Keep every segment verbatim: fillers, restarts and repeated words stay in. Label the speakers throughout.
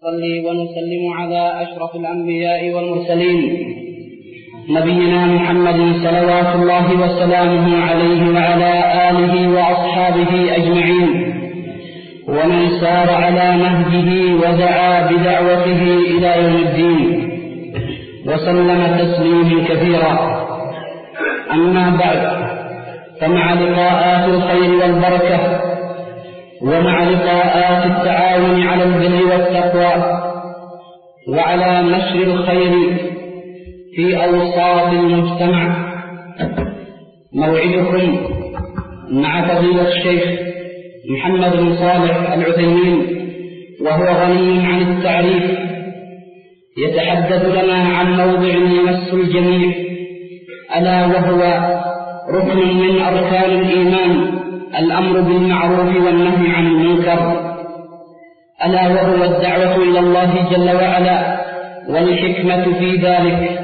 Speaker 1: نصلي ونسلم على أشرف الأنبياء والمرسلين نبينا محمد صلوات الله وسلامه عليه وعلى آله وأصحابه أجمعين ومن سار على نهجه ودعا بدعوته إلى يوم الدين وسلم تسليما كثيرا. أما بعد، فمع لقاءات الخير والبركة ومع لقاءات التعاون على البر والتقوى وعلى نشر الخير في أوساط المجتمع، موعدكم مع فضيلة الشيخ محمد بن صالح العثيمين، وهو غني عن التعريف، يتحدث لنا عن موضع يمس الجميع، ألا وهو ركن من أركان الإيمان، الأمر بالمعروف والنهي عن المنكر، ألا وهو الدعوة إلى الله جل وعلا، والحكمة في ذلك.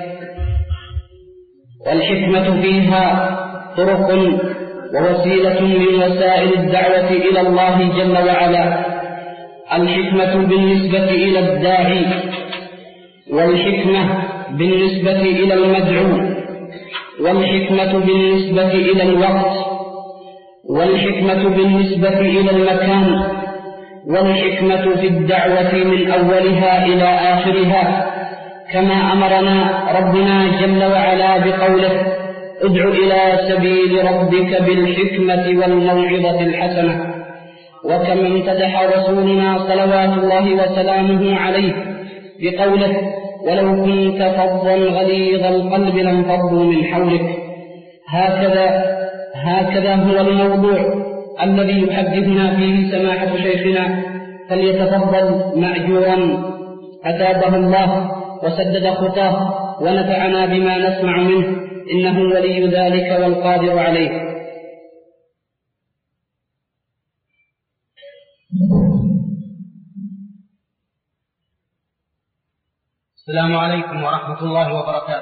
Speaker 1: والحكمة فيها طرق ووسيلة من وسائل الدعوة إلى الله جل وعلا. الحكمة بالنسبة إلى الداعي، والحكمة بالنسبة إلى المدعو، والحكمة بالنسبة إلى الوقت، والحكمة بالنسبة إلى المكان، والحكمة في الدعوة من أولها إلى آخرها، كما أمرنا ربنا جل وعلا بقوله: ادع إلى سبيل ربك بالحكمة والموعظة الحسنة. وكما امتدح رسولنا صلوات الله وسلامه عليه بقوله: ولو كنت فظا غليظ القلب لانفضوا من حولك. هكذا هكذا هو الموضوع الذي يحدثنا فيه سماحة شيخنا، فليتفضل مأجورا أثابه الله وسدد خطاه ونفعنا بما نسمع منه، إنه ولي ذلك والقادر عليه.
Speaker 2: السلام عليكم ورحمة الله وبركاته.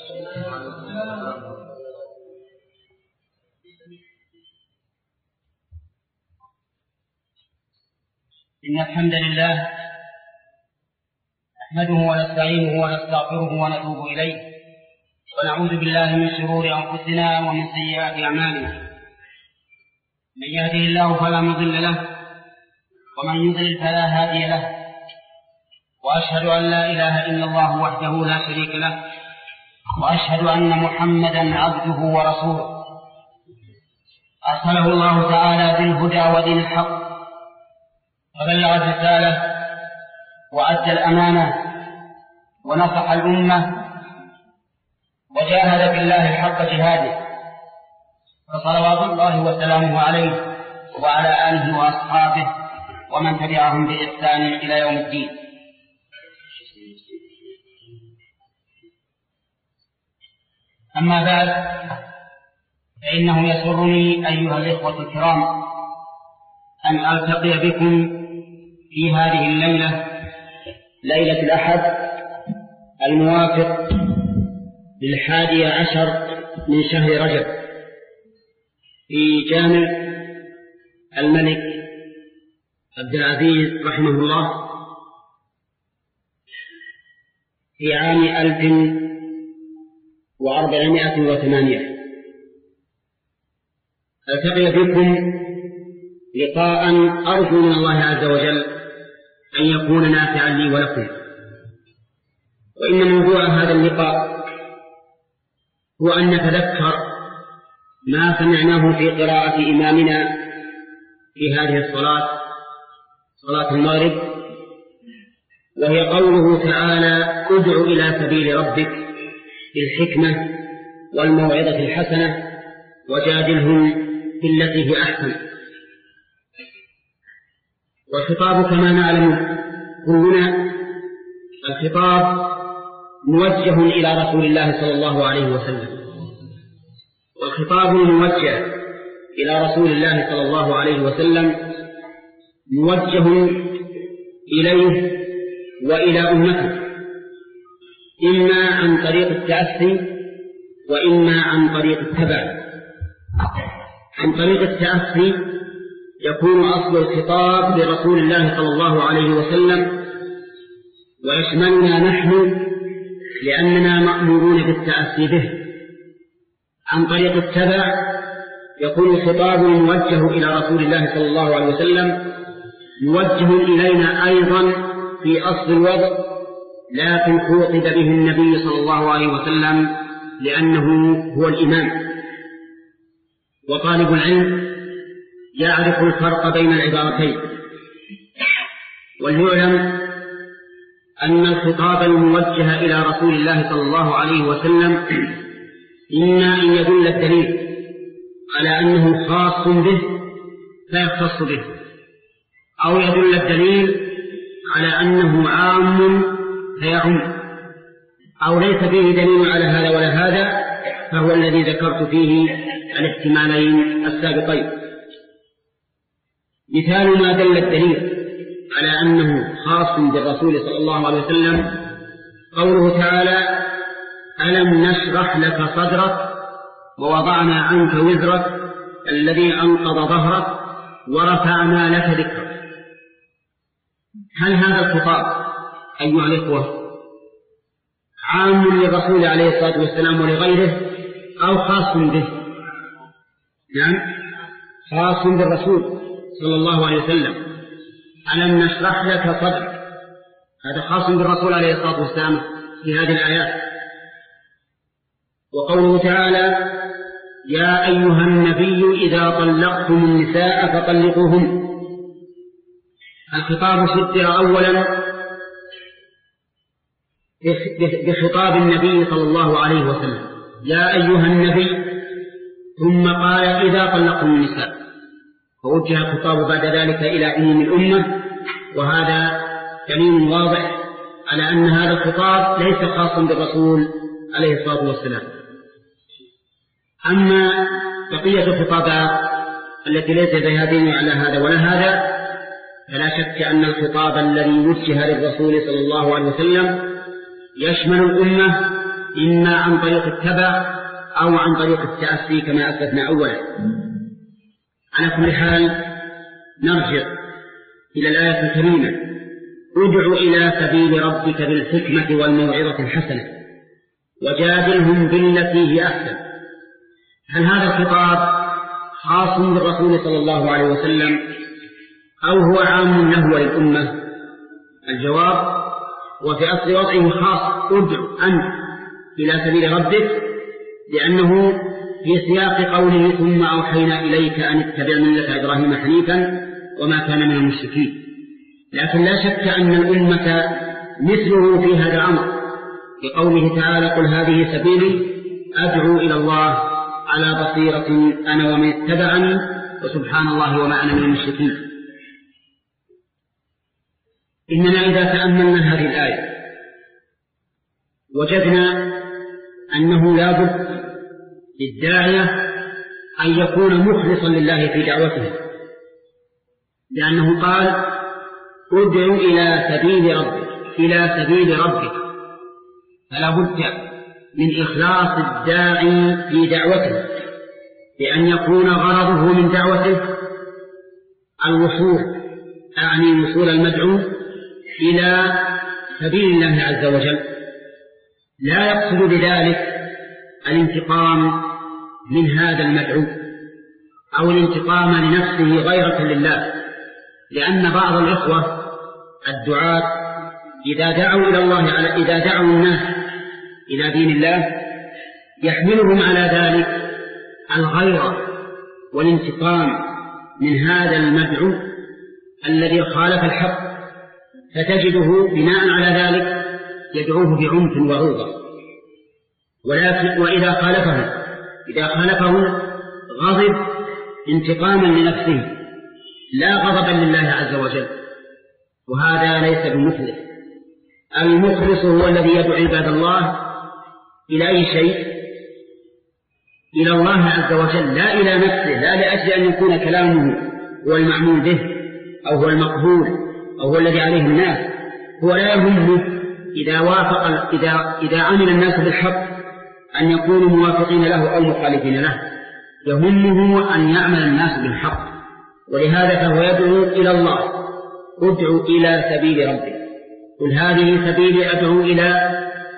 Speaker 2: إن الحمد لله نحمده ونستعينه ونستغفره ونتوب إليه، ونعوذ بالله من شرور أنفسنا ومن سيئات أعمالنا. من يهده الله فلا مضل له، ومن يضلل فلا هادي له، وأشهد أن لا إله إلا الله وحده لا شريك له، وأشهد أن محمدا عبده ورسوله، أرسله الله تعالى بالهدى ودين الحق، فبلغ الرسالة وأدى الأمانة ونصح الأمة وجاهد بالله حق جهاده، فصلوات الله وسلامه عليه وعلى آله وأصحابه ومن تبعهم بإحسان إلى يوم الدين. أما بعد، فإنه يسرني أيها الإخوة الكرام أن ألتقي بكم في هذه الليلة، ليلة الأحد الموافق للحادي عشر من شهر رجب، في جامع الملك عبد العزيز رحمه الله، في عام ألف وأربعمائة وثمانية. ألتقي بكم لقاء أرجو من الله عز وجل أن يكون نافعا لي ولكم. وإن موضوع هذا اللقاء هو أن نتذكر ما سمعناه في قراءة إمامنا في هذه الصلاة، صلاة المغرب، وهي قوله تعالى: ادع إلى سبيل ربك بالحكمة والموعظة الحسنة وجادلهم بالتي هي أحسن. والخطاب كما نعلم كلنا، الخطاب موجه إلى رسول الله صلى الله عليه وسلم، والخطاب الموجه إلى رسول الله صلى الله عليه وسلم موجه إليه وإلى أمته، إما عن طريق التأسي وإما عن طريق التبع. عن طريق التأسي يكون أصل الخطاب لرسول الله صلى الله عليه وسلم ويشملنا نحن لأننا مأمورون بالتأسي به. عن طريق التبع يكون الخطاب موجه إلى رسول الله صلى الله عليه وسلم موجه إلينا أيضا في أصل الوضع، لكن خوطب به النبي صلى الله عليه وسلم لأنه هو الإمام. وطالب العلم يعرف الفرق بين العبارتين، وليعلم أن الخطاب الموجه إلى رسول الله صلى الله عليه وسلم إما أن يدل الدليل على أنه خاص به فيختص به، أو يدل الدليل على أنه عام فيعم، أو ليس فيه دليل على هذا ولا هذا، فهو الذي ذكرت فيه الاحتمالين السابقين. مثال ما دل الدليل على أنه خاص بالرسول صلى الله عليه وسلم قوله تعالى: ألم نشرح لك صدرك ووضعنا عنك وزرك الذي أنقض ظهرك ورفعنا لك ذكرك. هل هذا الخطاب أيها الإخوة عام للرسول عليه الصلاة والسلام ولغيره أو خاص به؟ نعم، خاص بالرسول صلى الله عليه وسلم. ألم نشرح لك صدرك، هذا خاص بالرسول عليه الصلاة والسلام في هذه الآيات. وقوله تعالى: يا أيها النبي إذا طلقتم النساء فطلقوهن، الخطاب صدر أولا بخطاب النبي صلى الله عليه وسلم، يا أيها النبي، ثم قال إذا طلقتم النساء، فوجه الخطاب بعد ذلك إلى عموم الأمة، وهذا دليل واضح على أن هذا الخطاب ليس خاصا بالرسول عليه الصلاة والسلام. أما بقية الخطابات التي ليس فيها دين على هذا ولا هذا، فلا شك أن الخطاب الذي وجه للرسول صلى الله عليه وسلم يشمل الأمة إما عن طريق التبع أو عن طريق التأسي كما أثبتنا أولا. على كل حال نرجع إلى الآية الكريمة: ادع إلى سبيل ربك بالحكمة والموعظة الحسنة وجادلهم بالتي هي أحسن. هل هذا الخطاب خاص بالرسول صلى الله عليه وسلم أو هو عام له وللأمة؟ الجواب: وفي أصل وضعه خاص، ادع أنت إلى سبيل ربك، لأنه في سياق قوله ثم أوحينا إليك أن اتبع ملة إبراهيم حنيفا وما كان من المشركين. لكن لا شك أن الأمة مثله في هذا الأمر، بقوله تعالى: قل هذه سبيلي أدعو إلى الله على بصيرة أنا ومن اتبعني وسبحان الله وما أنا من المشركين. إننا إذا تأملنا هذه الآية وجدنا أنه لا بد للداعية أن يكون مخلصا لله في دعوته، لأنه قال: ادع إلى سبيل ربك، إلى سبيل ربك، فلا بد من إخلاص الداعي في دعوته، بأن يكون غرضه من دعوته الوصول، أعني وصول المدعو إلى سبيل الله عز وجل، لا يقصد بذلك الانتقام من هذا المدعو أو الانتقام لنفسه غيرة لله. لأن بعض الإخوة الدعاة إذا دعوا إلى الله على إذا دعوا الناس إلى دين الله يحملهم على ذلك الغيرة والانتقام من هذا المدعو الذي خالف الحق، فتجده بناء على ذلك يدعوه بعنف وعوضة. ولكن وإذا خالفه إذا خالفه غضب انتقاما لنفسه لا غضبا لله عز وجل، وهذا ليس بمخلص. المخلص هو الذي يدعو عباد الله إلى أي شيء؟ إلى الله عز وجل، لا إلى نفسه، لا لأجل أن يكون كلامه هو المعمول به أو هو المقبول أو هو الذي عليه الناس. هو لا يهمه إذا وافق إذا إذا عمل الناس بالحق أن يكونوا موافقين له أو مخالفين له، يهمه أن يعمل الناس بالحق. ولهذا فهو يدعو إلى الله: ادعو إلى سبيل ربك. قل هذه سبيلي أدعو إلى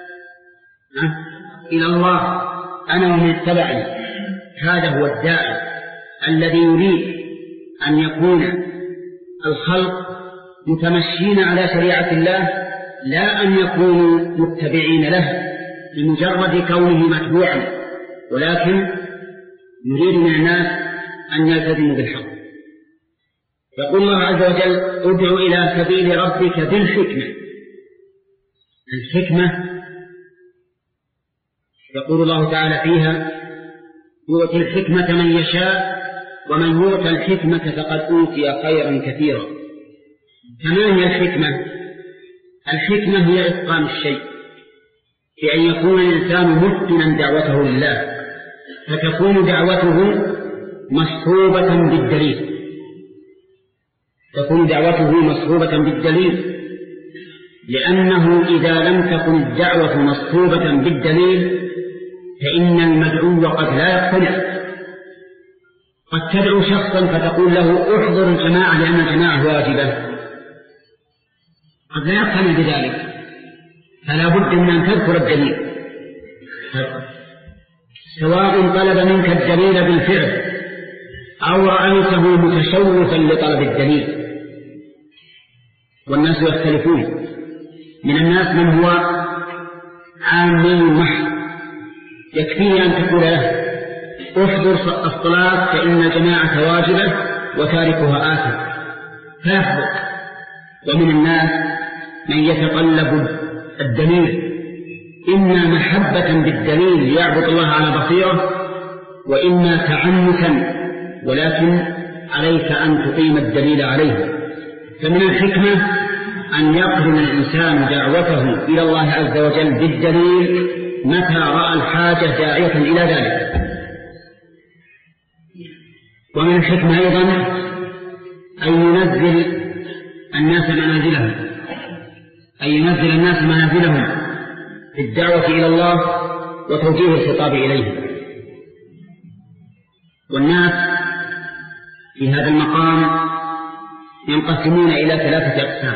Speaker 2: إلى الله أنا ومن اتبعني. هذا هو الداعي الذي يريد أن يكون الخلق متمشين على شريعة الله، لا أن يكونوا متبعين له بمجرد كونه متبوعا، ولكن يريد من الناس أن يلتزموا بالحق. يقول الله عز وجل ادع إلى سبيل ربك بالحكمة. الحكمة يقول الله تعالى فيها يؤتي الحكمة من يشاء ومن يؤتى الحكمة فقد أوتي خيرا كثيرا. فما هي الحكمة؟ الحكمة هي إتقان الشيء، بأن يكون الإنسان متقنا دعوته لله، فتكون دعوته مصحوبة بالدليل تكون دعوته مصحوبة بالدليل لأنه إذا لم تكن الدعوة مصحوبة بالدليل فإن المدعو قد لا يقتنع. قد تدعو شخصا فتقول له احضر الجماعة لأن الجماعة واجبة، قد لا يقتنع بذلك، فلا بد من أن تذكر الدليل، سواء طلب منك الدليل بالفعل أو رأيته متشوفا لطلب الدليل. والناس يختلفون، من الناس من هو عامي محض يكفيه أن تقول له احضر الصلاة فإن الجماعة واجبة وتاركها آثم فيحضر. ومن الناس من يتطلب الدليل، إما محبة بالدليل ليعبد الله على بصيرة، وإما تعنتا، ولكن عليك أن تقيم الدليل عليه. فمن الحكمة أن يقرن الإنسان دعوته إلى الله عز وجل بالدليل متى رأى الحاجة داعية إلى ذلك. ومن الحكمة أيضا أن ينزل الناس منازلهم أن ينزل الناس منازلهم في الدعوة إلى الله وتوجيه الخطاب إليه. والناس في هذا المقام ينقسمون إلى ثلاثة أقسام.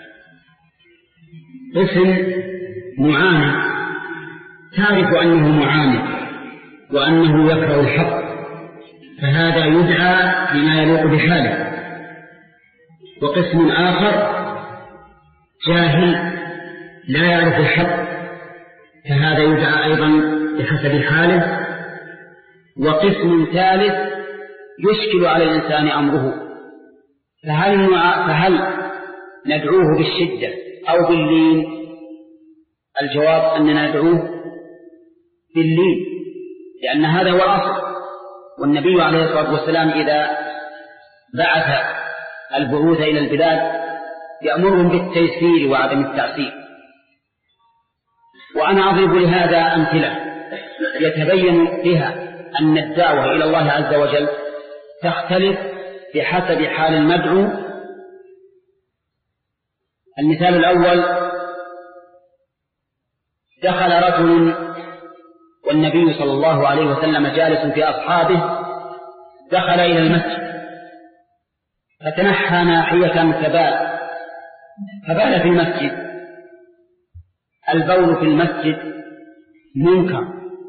Speaker 2: قسم معاند تعرف أنه معاند وأنه يكره الحق، فهذا يدعى بما يليق بحاله. وقسم آخر جاهل لا يعرف الحق، فهذا يدعى أيضا بحسب حاله. وقسم ثالث يشكل على الإنسان أمره، فهل, فهل ندعوه بالشدة أو باللين؟ الجواب أننا ندعوه باللين، لأن هذا هو الأصل. والنبي عليه الصلاة والسلام إذا بعث البعوث إلى البلاد يأمرهم بالتيسير وعدم التعسير. وأنا أضرب لهذا أمثلة يتبين بها أن الدعوة إلى الله عز وجل تختلف بحسب حال المدعو. المثال الأول: دخل رجل والنبي صلى الله عليه وسلم جالس في أصحابه، دخل إلى المسجد فتنحى ناحية فبال فبال في المسجد. البول في المسجد منكر،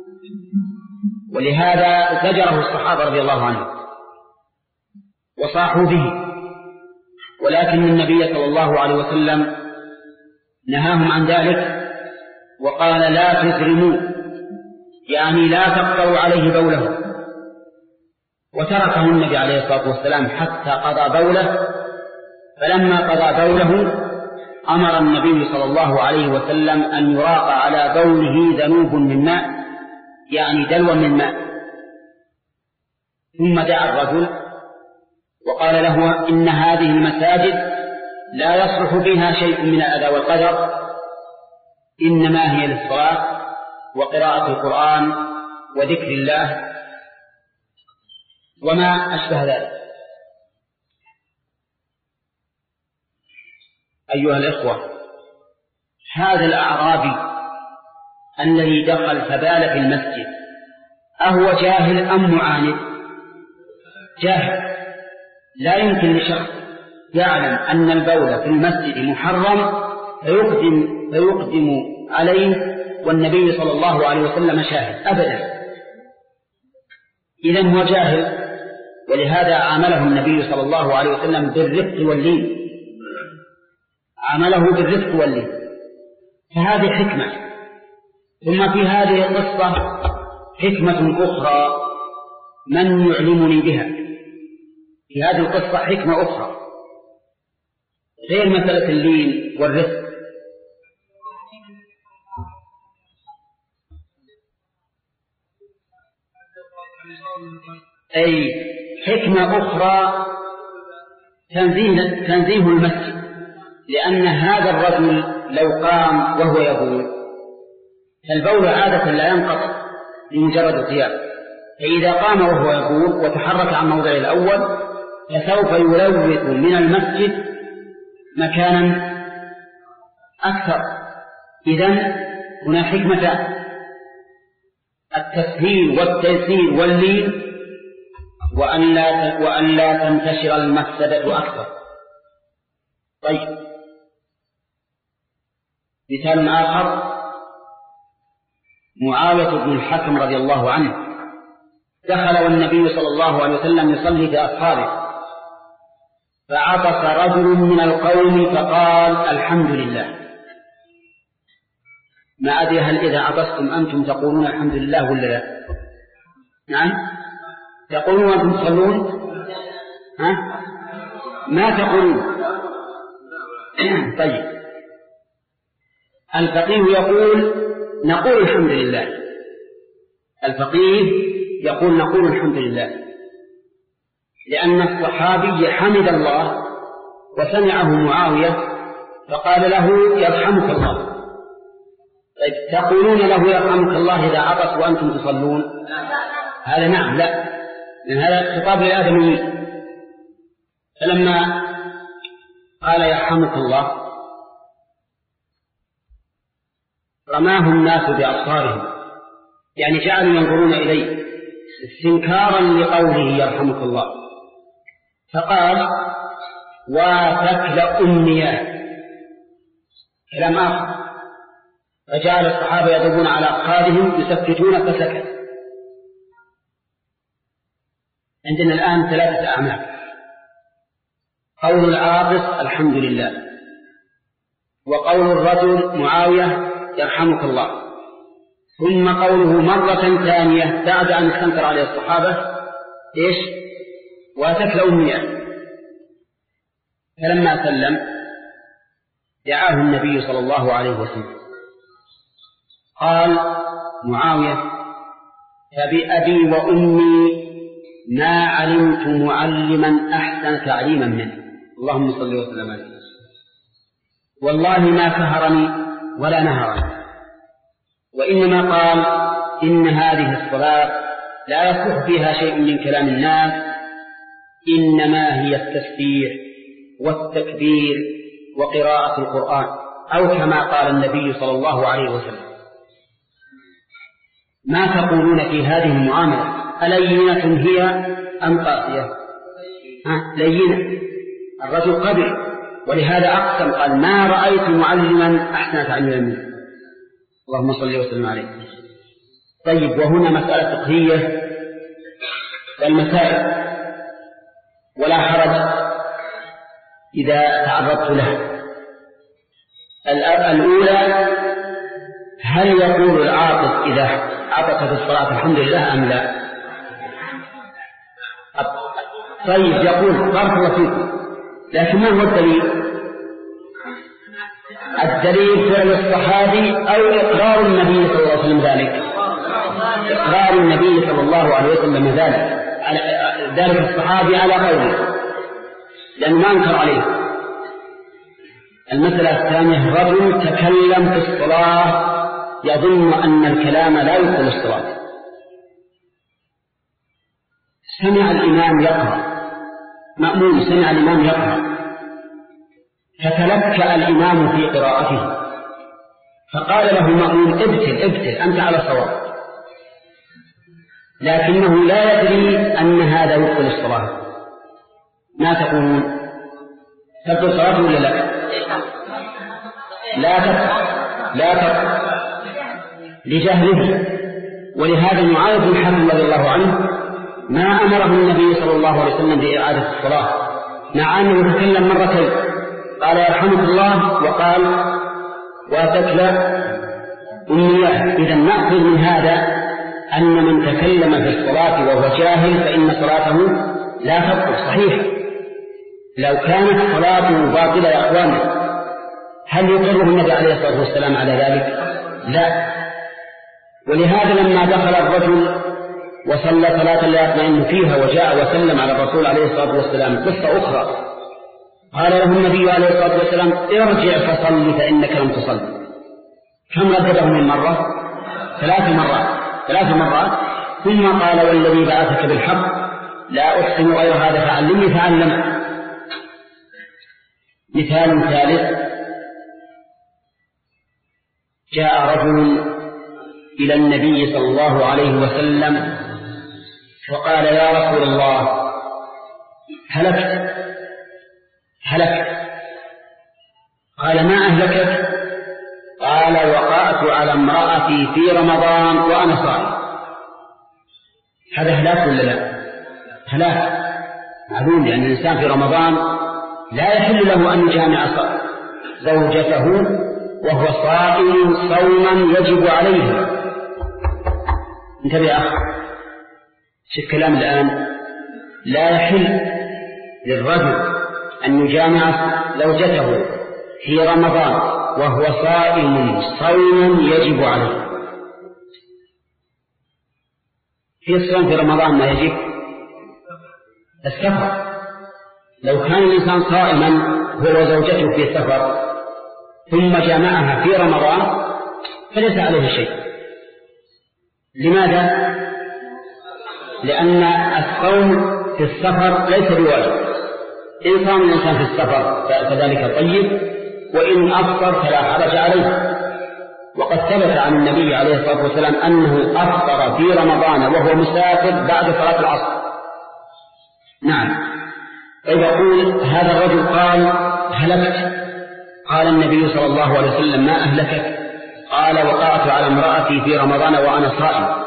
Speaker 2: ولهذا زجره الصحابة رضي الله عنهم وصاحوا به، ولكن النبي صلى الله عليه وسلم نهاهم عن ذلك وقال لا تزرموا، يعني لا تقطعوا عليه بوله. وتركه النبي عليه الصلاة والسلام حتى قضى بوله. فلما قضى بوله أمر النبي صلى الله عليه وسلم أن يراق على بوله ذنوب من ماء، يعني دلو من ماء. ثم دعا الرجل وقال له إن هذه المساجد لا يصلح بها شيء من الأذى والقدر، إنما هي للصلاة وقراءة القرآن وذكر الله وما أشبه ذلك. أيها الإخوة، هذا الأعرابي الذي دخل فبال في المسجد أهو جاهل أم معاند؟ جاهل. لا يمكن لشخص يعلم أن البول في المسجد محرم فيقدم, فيقدم عليه والنبي صلى الله عليه وسلم شاهد أبدا. إذن هو جاهل، ولهذا عامله النبي صلى الله عليه وسلم بالرفق واللين، عامله بالرفق واللين، فهذه حكمة. ثم في هذه القصة حكمة أخرى من يعلمني بها، في هذه القصة حكمة أخرى غير مسألة اللين والرفق. أي حكمة أخرى تنزيه, تنزيه المسجد، لأن هذا الرجل لو قام وهو يبول، فالبول عادة لا ينقطع بمجرد القيام، فإذا قام وهو يبول وتحرك عن موضعه الأول فسوف يلوث من المسجد مكانا أكثر. إذن هنا حكمة التسهيل والتيسير واللين، وأن لا, وأن لا تنتشر المفسدة أكثر. طيب، مثال آخر معاوية بن الحكم رضي الله عنه دخل والنبي صلى الله عليه وسلم يصلي في أصحابه، فعطس رجل من القوم فقال الحمد لله. ما أدري هل إذا عطستم أنتم تقولون الحمد لله ولا لا؟ نعم تقولون وأنتم تصلون؟ ها؟ ما تقولون. طيب، الفقيه يقول نقول الحمد لله، الفقيه يقول نقول الحمد لله، لأن الصحابي حمد الله وسمعه معاوية فقال له يرحمك الله. طيب، تقولون له يرحمك الله إذا عطس وأنتم تصلون؟ هذا نعم لا، لأن هذا خطاب للآدمي. فلما قال يرحمك الله رماه الناس بأبصارهم، يعني جعلوا ينظرون إليه استنكارا لقوله يرحمك الله، فقال واتكل أمنيا، كلام آخر، فجعل الصحابة يضربون على أفخاذهم يسكتون فسكت. عندنا الآن ثلاثة أعمال: قول العاطس الحمد لله، وقول الرجل معاوية يرحمك الله، ثم قوله مرة ثانية بعد أن استنكر عليه الصحابة إيش؟ واتكل أمنيا. فلما سلم دعاه النبي صلى الله عليه وسلم، قال معاوية فبأبي وأمي ما علمت معلما أحسن تعليما منه، اللهم صل وسلم عليه، والله ما كهرني ولا نهرني، وإنما قال إن هذه الصلاة لا يصح فيها شيء من كلام الناس، إنما هي التسبيح والتكبير وقراءة القرآن، أو كما قال النبي صلى الله عليه وسلم. ما تقولون في هذه المعاملة؟ ألينة هي أم قاسية؟ ها لينة. الرجل قبل، ولهذا أقسم قال ما رأيت معلما أحسن تعليما منه، اللهم صل وسلم عليه. طيب، وهنا مسألة فقهية والمسائل ولا حرج إذا تعرضت لها. الأولى، هل يقول العاطس إذا عطس في الصلاة الحمد لله أم لا؟ طيب، يقول بارك الله فيكم، لكن ما هو الدليل؟ الدليل فعل الصحابي أو إقرار النبي صلى الله عليه وسلم ذلك، إقرار النبي صلى الله عليه وسلم ذلك ذلك الصحابي على قوله، لأنه ما انكر عليه. المسألة الثانية، رجل تكلم في الصلاة يظن أن الكلام لا يدخل الصلاة، سمع الإمام يقرأ، مأمون سمع الإمام يقرأ، فتلكأ الإمام في قراءته، فقال له مأمون ابتل ابتل أنت على صواب، لكنه لا يدري أن هذا يدخل الصلاة. ما تقولون؟ تدخل الصلاة ولا لا؟
Speaker 1: لا تبقى لا تبقى لجهله. ولهذا معاذ بن حاتم رضي الله عنه ما أمره النبي صلى الله عليه وسلم بإعادة الصلاة مع أنه تكلم مرتين، قال يرحمك الله وقال واتكل أمنيات. إذا نأخذ من هذا أن من تكلم في الصلاة وهو جاهل فإن صلاته لا تبطل صحيح. لو كانت صلاته باطلة يا أخواني هل يقره النبي عليه الصلاة والسلام على ذلك؟ لا. ولهذا لما دخل الرجل وصلى صلاة لا يطمئن فيها وجاء وسلم على الرسول عليه الصلاة والسلام قصة أخرى، قال له النبي عليه الصلاة والسلام ارجع فصل فإنك لم تصل. كم ردده من مرة؟ ثلاث مرات ثلاث مرات ثم قال والذي بعثك بالحق لا أحسن غير هذا فعلمني فعلم. مثال ثالث، جاء رجل إلى النبي صلى الله عليه وسلم فقال يا رسول الله هلكت هلكت قال ما أهلكت؟ قال وقعت على امرأتي في رمضان وأنا صائم. هذا هلاك ولا لا؟ هلاك معلوم، لأن الإنسان في رمضان لا يحل له أن يجامع زوجته وهو صائم صوما يجب عليه. انتبه يا أخي، شوف الكلام الآن، لا يحل للرجل أن يجامع زوجته في رمضان وهو صائم صوما يجب عليه. في الصوم في رمضان ما يجب السفر. لو كان الإنسان صائما هو وزوجته في السفر ثم جامعها في رمضان فليس عليه شيء. لماذا؟ لأن الصوم في السفر ليس بواجب. إن صام الإنسان في السفر فذلك طيب، وإن أفطر فلا حرج عليه. وقد ثبت عن النبي عليه الصلاة والسلام أنه أفطر في رمضان وهو مسافر بعد صلاة العصر. نعم. يقول هذا الرجل قال هلكت. قال النبي صلى الله عليه وسلم ما أهلكك؟ قال وقعت على امرأتي في رمضان وأنا صائم.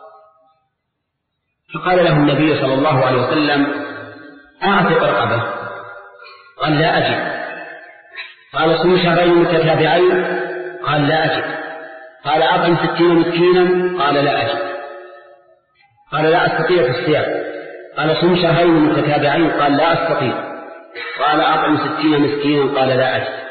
Speaker 1: فقال له النبي صلى الله عليه وسلم أعتق رقبة. قال لا أجد. قال صم شهرين متتابعين. قال لا أجد. قال أطعم ستين مسكينا. قال لا أجد. قال لا أستطيع في الصيام. قال صم شهرين متتابعين. قال لا أستطيع. قال أطعم ستين مسكينا. قال لا أجد.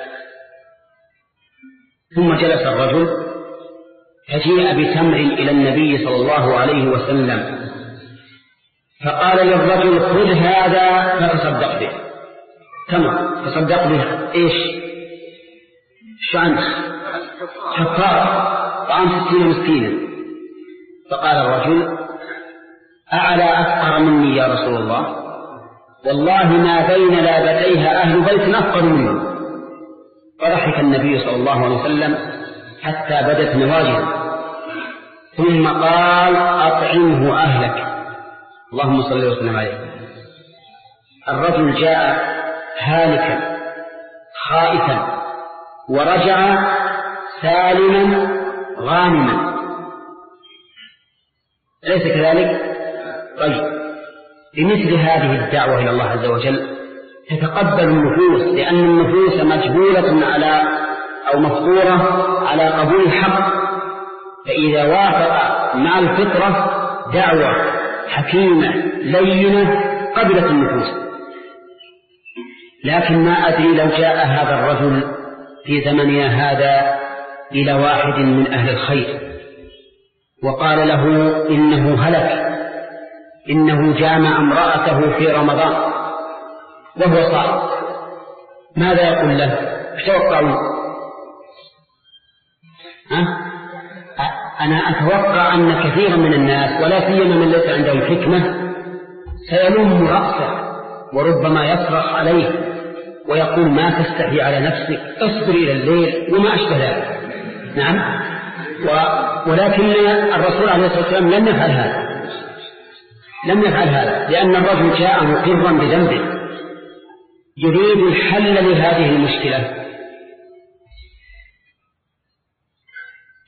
Speaker 1: ثم جلس الرجل فجيء بتمر إلى النبي صلى الله عليه وسلم فقال للرجل خذ هذا فتصدق به. تمر تصدق به إيش؟ شعنت حفار طعام ستين مسكينا. فقال الرجل أعلى أفقر مني يا رسول الله؟ والله ما بين لابتيها أهل بيت أفقر مني. فضحك النبي صلى الله عليه وسلم حتى بدت نواجذه ثم قال أطعمه أهلك. اللهم صل وسلم عليه. الرجل جاء هالكا خائفا ورجع سالما غانما، أليس كذلك؟ طيب، بمثل هذه الدعوة إلى الله عز وجل تتقبل النفوس، لأن النفوس مجبولة على أو مفطورة على قبول الحق. فإذا وافق مع الفطرة دعوة حكيمة لينة قبلت النفوس. لكن ما أدري لو جاء هذا الرجل في زمننا هذا إلى واحد من أهل الخير وقال له إنه هلك، إنه جامع امرأته في رمضان وهو صائم، ماذا يقول له؟ ايش توقعون؟ أنا أتوقع أن كثيرا من الناس ولا سيما من ليس عنده الحكمة سيلوم رأسه وربما يصرخ عليه ويقول ما تستحي على نفسك، اصبر إلى الليل وما أشبه ذلك. نعم. و... ولكن الرسول عليه الصلاة والسلام لم يفعل هذا، لم يفعل هذا لأن الرجل جاء مقرا بذنبه يريد الحل لهذه المشكلة.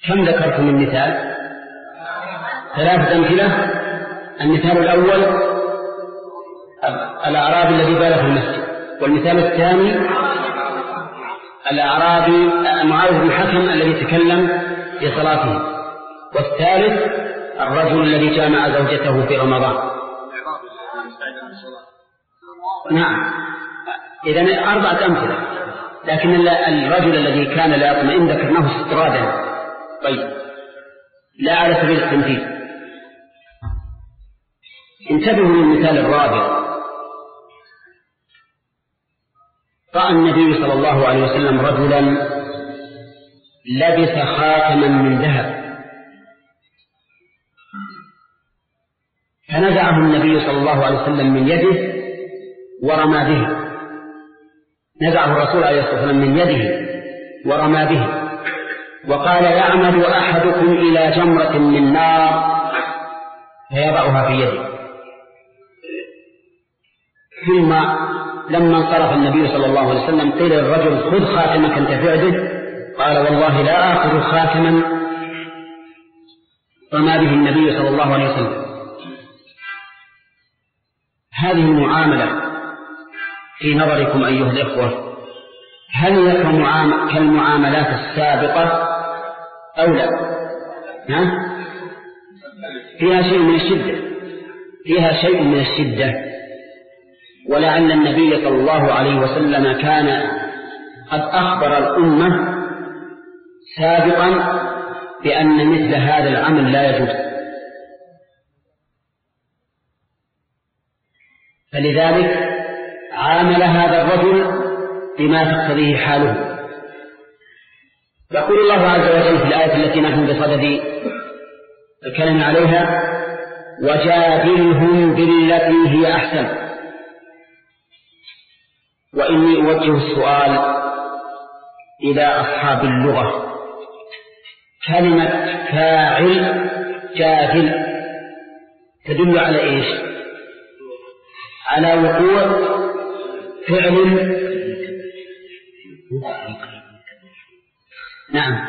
Speaker 2: كم ذكرت من مثال؟ ثلاثة أمثلة. المثال الأول الأعرابي الذي بال في المسجد، والمثال الثاني الأعرابي معاذ بن الحكم الذي تكلم في صلاته، والثالث الرجل الذي جامع زوجته في رمضان. نعم، إذن أربعة أمثلة، لكن الرجل الذي كان لا يطمئن ذكرناه استطرادا. طيب، لا على سبيل التنفيذ. انتبهوا للمثال الرابع. رأى النبي صلى الله عليه وسلم رجلا لبس خاتما من ذهب، فنزعه النبي صلى الله عليه وسلم من يده ورمى به. نزعه الرسول عليه الصلاة والسلام من يده ورمى به، وقال: يعمد أحدكم إلى جمرة من نار فيضعها في يده. ثم لما انصرف النبي صلى الله عليه وسلم قيل للرجل: خذ خاتمك انتفع به. قال: والله لا آخذ خاتما رمى به النبي صلى الله عليه وسلم. هذه المعاملة في نظركم أيها الإخوة هل هي كالمعاملات السابقة أو لا؟ ها؟ فيها شيء من الشدة، فيها شيء من الشدة، ولعل النبي صلى الله عليه وسلم كان قد أخبر الأمة سابقا بأن مثل هذا العمل لا يجوز، فلذلك عامل هذا الرجل بما تقتضيه حاله. يقول الله عز وجل في الآية التي نحن بصدد الكلام عليها: وجادلهم بالتي هي أحسن. وإني أوجه السؤال إلى أصحاب اللغة. كلمة فاعل جادل تدل على إيش؟ على وقوع فعل. نعم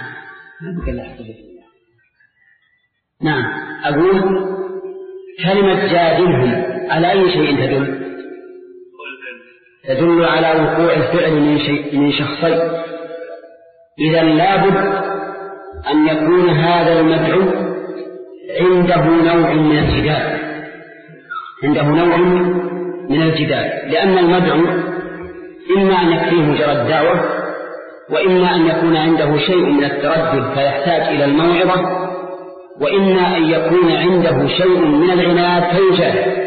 Speaker 2: نعم أقول كلمة جادلهم على أي شيء تدل؟ تدل على وقوع الفعل من شيء من شخصين. إذا لابد أن يكون هذا المدعو عنده نوع من الجدال، عنده نوع من الجدال، لأن المدعو إما أن يكفيه مجرد الدعوة، وإما أن يكون عنده شيء من التردد فيحتاج إلى الموعظة، وإما أن يكون عنده شيء من العناد فيجاهد.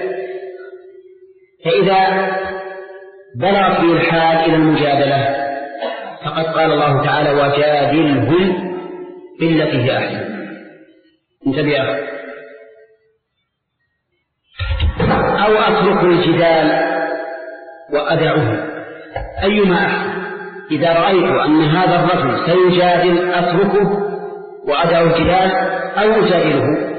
Speaker 2: فإذا بلغ في الحال إلى المجادلة فقد قال الله تعالى: وجادلهم بالتي هي أحسن. انتبه. أو أترك الجدال وأدعه، أيما أحسن. إذا رأيت أن هذا الرجل سيجادل أتركه وأدعو الجدال، أو أجادله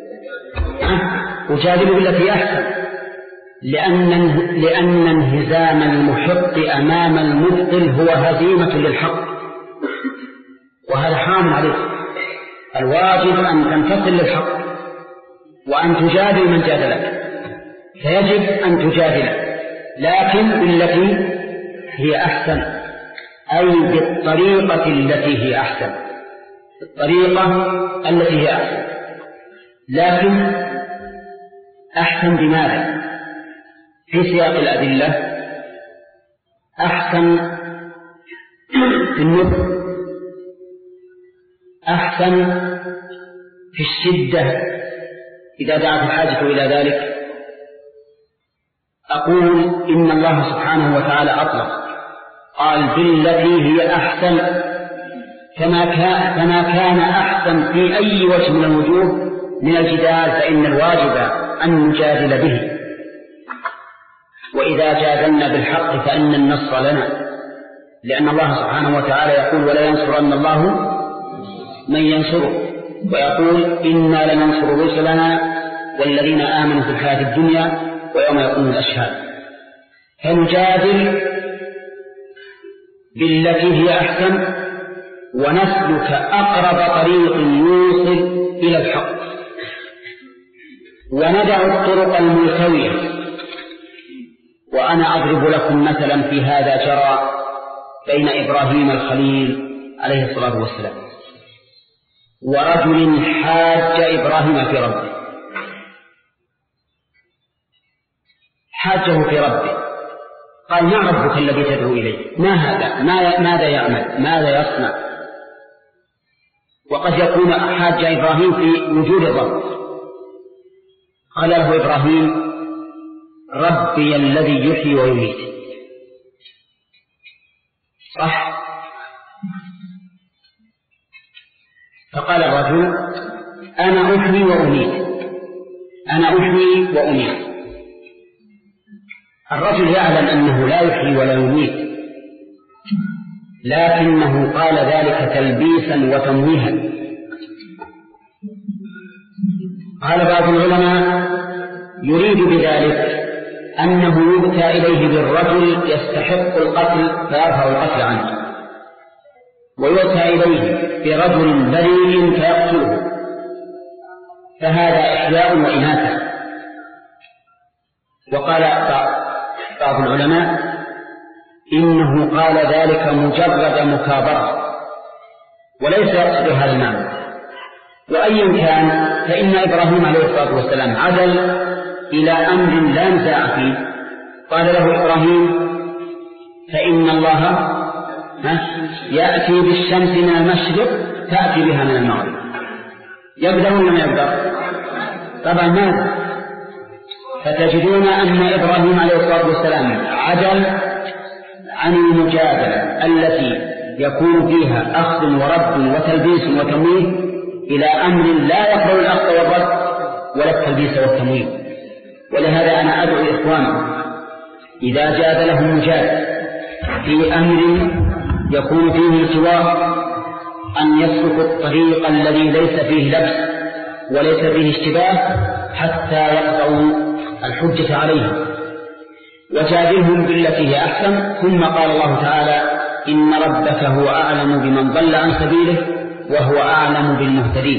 Speaker 2: أجادله بالتي أحسن، لأن, لأن انهزام المحق أمام المبطل هو هزيمة للحق، وهذا حرام عليك. الواجب أن تنتصر للحق وأن تجادل من جادلك، فيجب أن تجادل، لكن بالتي هي أحسن، أي بالطريقة التي هي أحسن، الطريقة التي هي أحسن. لكن أحسن بماذا؟ في سياق الأدلة أحسن في النطق، أحسن في الشدة إذا دعت الحاجة إلى ذلك. أقول إن الله سبحانه وتعالى أطلق، قال: بالتي هي أحسن، كما كان, كما كان أحسن في أي وجه من الوجوه من الجدال، فإن الواجب أن نجادل به. وإذا جادلنا بالحق فإن النص لنا، لأن الله سبحانه وتعالى يقول: ولا ينصرن الله من ينصره، ويقول: إنا لننصر رسلنا والذين آمنوا في الحياة الدنيا ويوم يقوم الأشهاد. فنجادل بالتي هي أحسن،
Speaker 1: ونسلك أقرب طريق يوصل إلى الحق، وندع الطرق الملتوية. وأنا أضرب لكم مثلا في هذا جرى بين إبراهيم الخليل عليه الصلاة والسلام ورجل حاج إبراهيم في ربه، حاجه في ربه، قال: ما ربك الذي تدعو إليه؟ ما هذا؟ ماذا يعمل؟ ماذا يصنع؟ وقد يكون حاج إبراهيم في وجود الرب. قال له إبراهيم: ربي الذي يحيي ويميت. صح؟ فقال الرجل: أنا أحيي وأميت، أنا أحيي وأميت. الرجل يعلم أنه لا يحيي ولا يميت، لكنه قال ذلك تلبيسا وتمويها. قال بعض العلماء: يريد بذلك أنه يؤتى إليه بالرجل يستحق القتل فيرفع القتل عنه، ويؤتى إليه برجل بريء فيقتله، فهذا إحياء وإماتة. وقال بعض العلماء: إنه قال ذلك مجرد مكابرة وليس يقصد هذا المعنى. وأيا كان فإن إبراهيم عليه الصلاة والسلام عدل إلى أمر لا نزاع فيه. قال له إبراهيم: فإن الله يأتي بالشمس من المشرق تأتي بها من المغرب. يقدر ولا ما يقدر؟ طبعا ماذا؟ فتجدون أن إبراهيم عليه الصلاة والسلام عدل عن المجادلة التي يكون فيها أخذ ورد وتلبيس وتمويه إلى أمر لا يقبل الأخذ والرد ولا التلبيس والتمويه. ولهذا أنا أدعو إخواني إذا جاد لهم مجاد في أمر يكون فيه التواء أن يسلكوا الطريق الذي ليس فيه لبس وليس فيه اشتباه حتى يقطعوا الحجة عليهم، وجادلهم بالتي هي أحسن. ثم قال الله تعالى: إن ربك هو أعلم بمن ضل عن سبيله وهو أعلم بالمهتدين.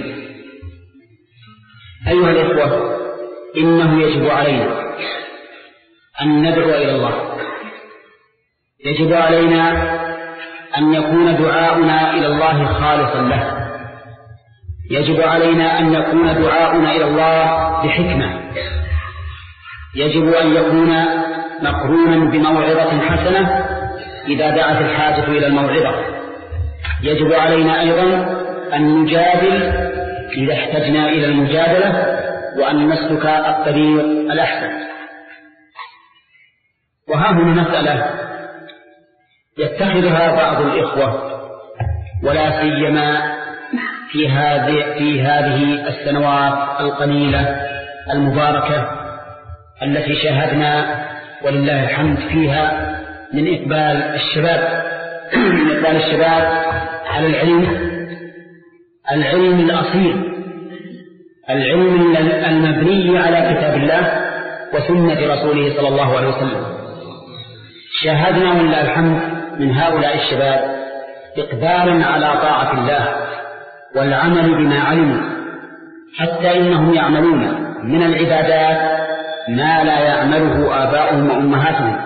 Speaker 1: أيها الإخوة، إنه يجب علينا أن ندعو إلى الله، يجب علينا أن يكون دعاؤنا إلى الله خالصا له، يجب علينا أن يكون دعاؤنا إلى الله بحكمة، يجب أن يكون مقرونا بموعظة حسنة إذا دعت الحاجة إلى الموعظة. يجب علينا أيضا أن نجادل إذا احتجنا إلى المجادلة، وأن نسلك الطريق الأحسن. وها هنا مسألة يتخذها بعض الإخوة ولا سيما في هذه في هذه السنوات القليلة المباركة التي شاهدنا ولله الحمد فيها من إقبال الشباب من إقبال الشباب على العلم العلم الأصيل، العلم المبني على كتاب الله وسنة رسوله صلى الله عليه وسلم. شاهدنا ولله الحمد من هؤلاء الشباب إقبالا على طاعة الله والعمل بما علموا، حتى إنهم يعملون من العبادات ما لا يعمله آباؤهم وأمهاتهم،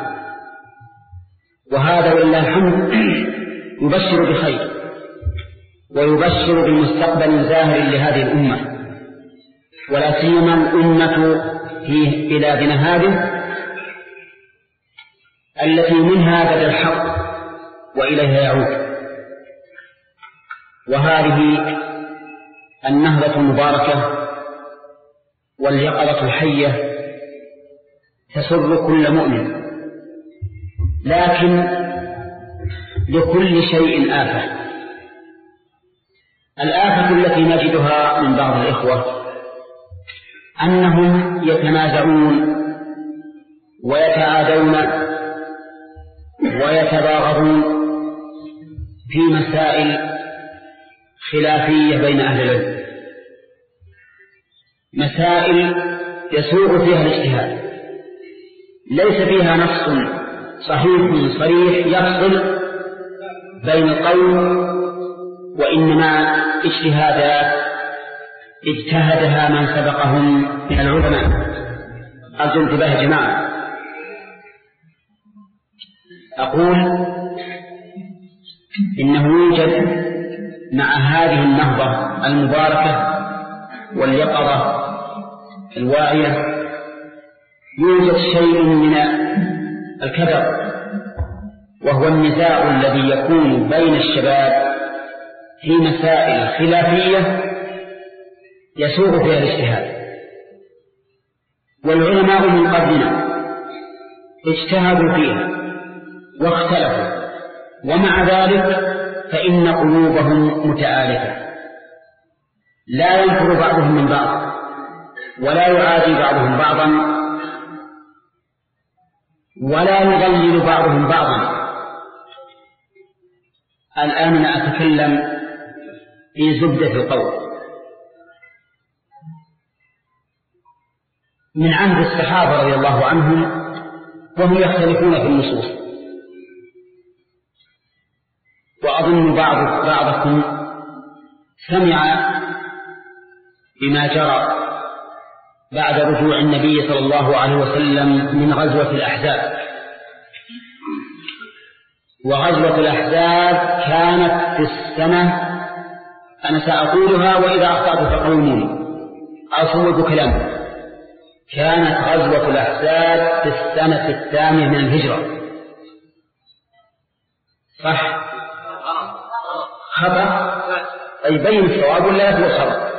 Speaker 1: وهذا ولله الحمد يبشر بخير ويبشر بمستقبل زاهر لهذه الأمة، ولا سيما الأمة في بلادنا هذه التي منها بدا الحق وإليها يعود. وهذه النهضة المباركة واليقظة الحية تسر كل مؤمن، لكن لكل شيء آفة. الآفة التي نجدها من بعض الإخوة أنهم يتنازعون ويتعادون ويتباغضون في مسائل خلافية بين أهل العلم، مسائل يسوغ فيها الاجتهاد، ليس فيها نص صحيح صريح يفصل بين قول
Speaker 2: وإنما اجتهادات اجتهدها من سبقهم من العلماء. أرجو انتباه يا جماعة. أقول إنه يوجد مع هذه النهضة المباركة واليقظة الواعية يوجد شيء من الكدر، وهو النزاع الذي يكون بين الشباب في مسائل خلافية يسوغ فيها الاجتهاد. والعلماء من قبلنا اجتهدوا فيها واختلفوا، ومع ذلك فإن قلوبهم متآلفة، لا ينفر بعضهم من بعض ولا يعادي بعضهم بعضا ولا يضلل بعضهم بعضا. الآن أنا أتكلم في زبدة القول. من عهد الصحابة رضي الله عنهم وهم يختلفون في النصوص، وأظن بعض بعضكم سمع بما جرى بعد رجوع النبي صلى الله عليه وسلم من غزوة الأحزاب. وغزوة الأحزاب كانت في السنة، أنا سأقولها وإذا أخطأت فقولوني أصوب كلامي، كانت غزوة الأحزاب في السنة الثانية من الهجرة. صح؟ خطأ؟ أي بين الصواب ولا يثبت الخطأ؟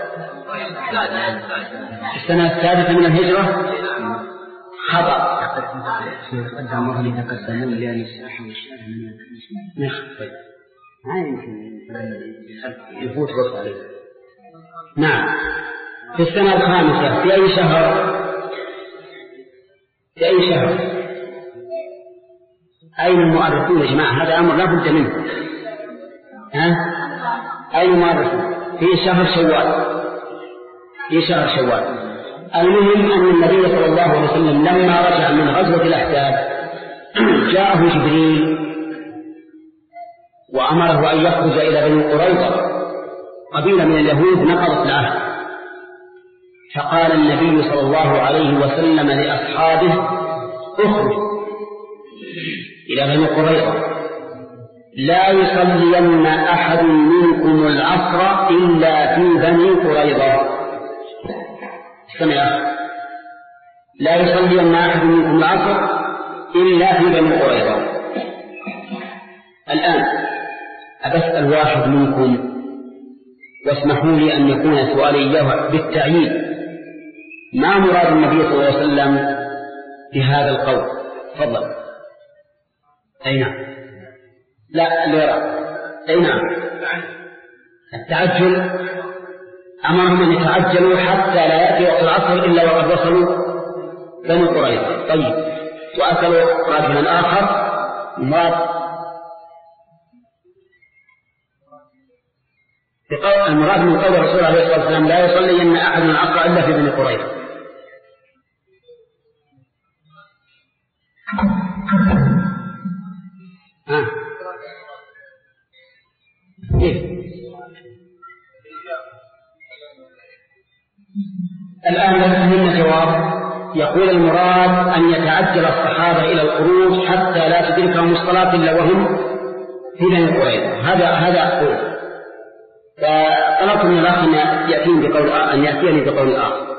Speaker 2: السنة الثالثة من الهجرة خطأ.
Speaker 1: قدم وهم يتقدمون لأن الساحة والشارع من
Speaker 2: طيب
Speaker 1: ما يمكن
Speaker 2: يفوت وقت عليه. نعم، في السنة الخامسة في أي شهر؟ في أي شهر؟ أين المؤرخون يا جماعة؟ هذا أمر لا بد منه. ها؟ أين المؤرخون؟ في شهر شوال، في شهر شوال. المهم أن النبي صلى الله عليه وسلم لما رجع من غزوة الأحزاب جاءه جبريل وأمره أن يخرج إلى بني قريظة، قبيلة من اليهود نقضت العهد. فقال النبي صلى الله عليه وسلم لأصحابه: اخرج إلى بني قريظة، لا يصلين أحد منكم العصر إلا في بني قريظة. استمع، لا يصلين أحد منكم العصر إلا في بني قريظة. الآن أبسأل واحد منكم، واسمحوا لي أن يكون سؤالي إياه بالتعيين، ما مراد النبي صلى الله عليه وسلم بهذا القول؟ تفضل. أي نعم. لا اللي يرى. أي نعم، التعجل، أمرهم أن يتعجلوا حتى لا يأتي وقت العصر إلا وقد وصلوا بني قريظة. طيب، وأسألوا رجلا آخر مراد المراد من قول الرسول عليه الصلاة والسلام: لا يصلين أحد العصر إلا في بني قريظة. ها إيه؟ الآن لدينا جواب يقول: المراد أن يتعجل الصحابة إلى الخروج حتى لا تدركهم الصلاة إلا وهم في بني قريظة. هذا هذا أقول. فطلبت من الأخ أن يأتيني بقول أن يأتيني بقول آخر.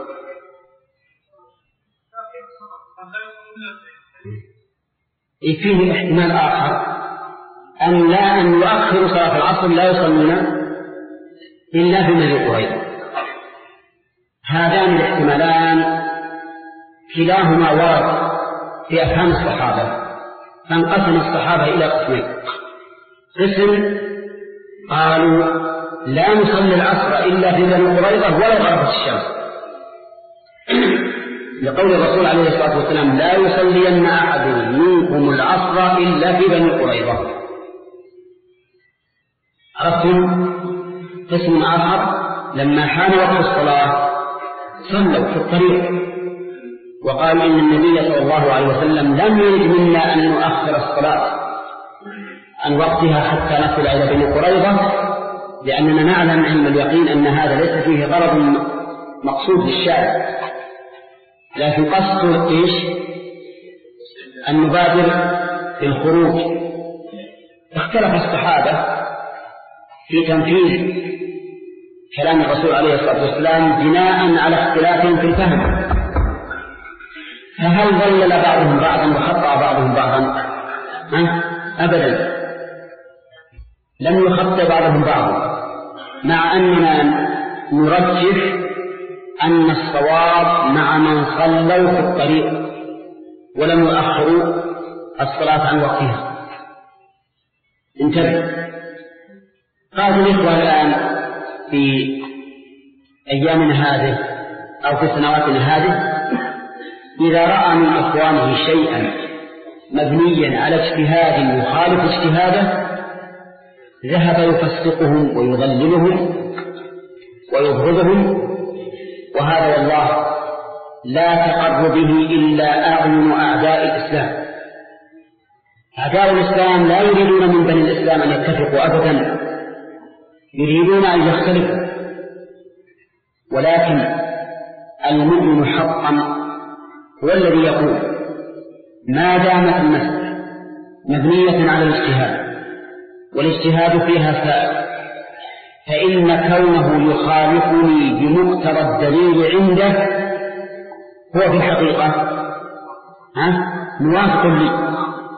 Speaker 2: فيه احتمال آخر أن لا أن يؤخر صلاة العصر لا يصلون إلا في بني قريظة. هذان الاحتمالان كلاهما ورد في أفهام الصحابة، فانقسم الصحابة إلى قسمين: قسم قالوا لا نصلي العصر إلا في بني قريظة ولو غربت الشمس، لقول الرسول عليه الصلاة والسلام: لا يصلين أحد منكم العصر إلا في بني قريظة. عرفتم؟ قسم آخر لما حان وقت الصلاة صلوا في الطريق وقالوا إن النبي صلى الله عليه وسلم لم يرد منا أن نؤخر الصلاة عن وقتها حتى نصل إلى بني قريظة،
Speaker 3: لأننا نعلم علم اليقين أن هذا ليس فيه غرض مقصود للشارع، لكن قصده إيش؟ أن نبادر في الخروج. اختلف الصحابة في تنفيذ كلام الرسول عليه الصلاة والسلام بناء على اختلافهم في الفهم، فهل ضلل بعضهم بعضا وخطأ بعضهم بعضا؟ أبدا، لم يخطئ بعضهم بعضا، مع أننا نرجح أن الصواب مع من صلوا في الطريق ولم يؤخروا الصلاة عن وقتها. انتبه، قال الإخوة الآن في أيامنا هذه أو في سنواتنا هذه إذا رأى من إخوانه شيئا مبنيا على اجتهاد يخالف اجتهاده ذهب يفسقهم ويضللهم ويبغضهم، وهذا والله لا تقر به إلا أعين أعداء الإسلام. أعداء الإسلام لا يريدون من بني الإسلام أن يتفقوا أبدا، يريدون أن يختلفوا، ولكن المؤمن حقا هو الذي يقول ما دامت المسألة مبنية على الاجتهاد والاجتهاد فيها سائر، فإن كونه يخالفني بمقتضى الدليل عنده هو في الحقيقة ها موافق لي.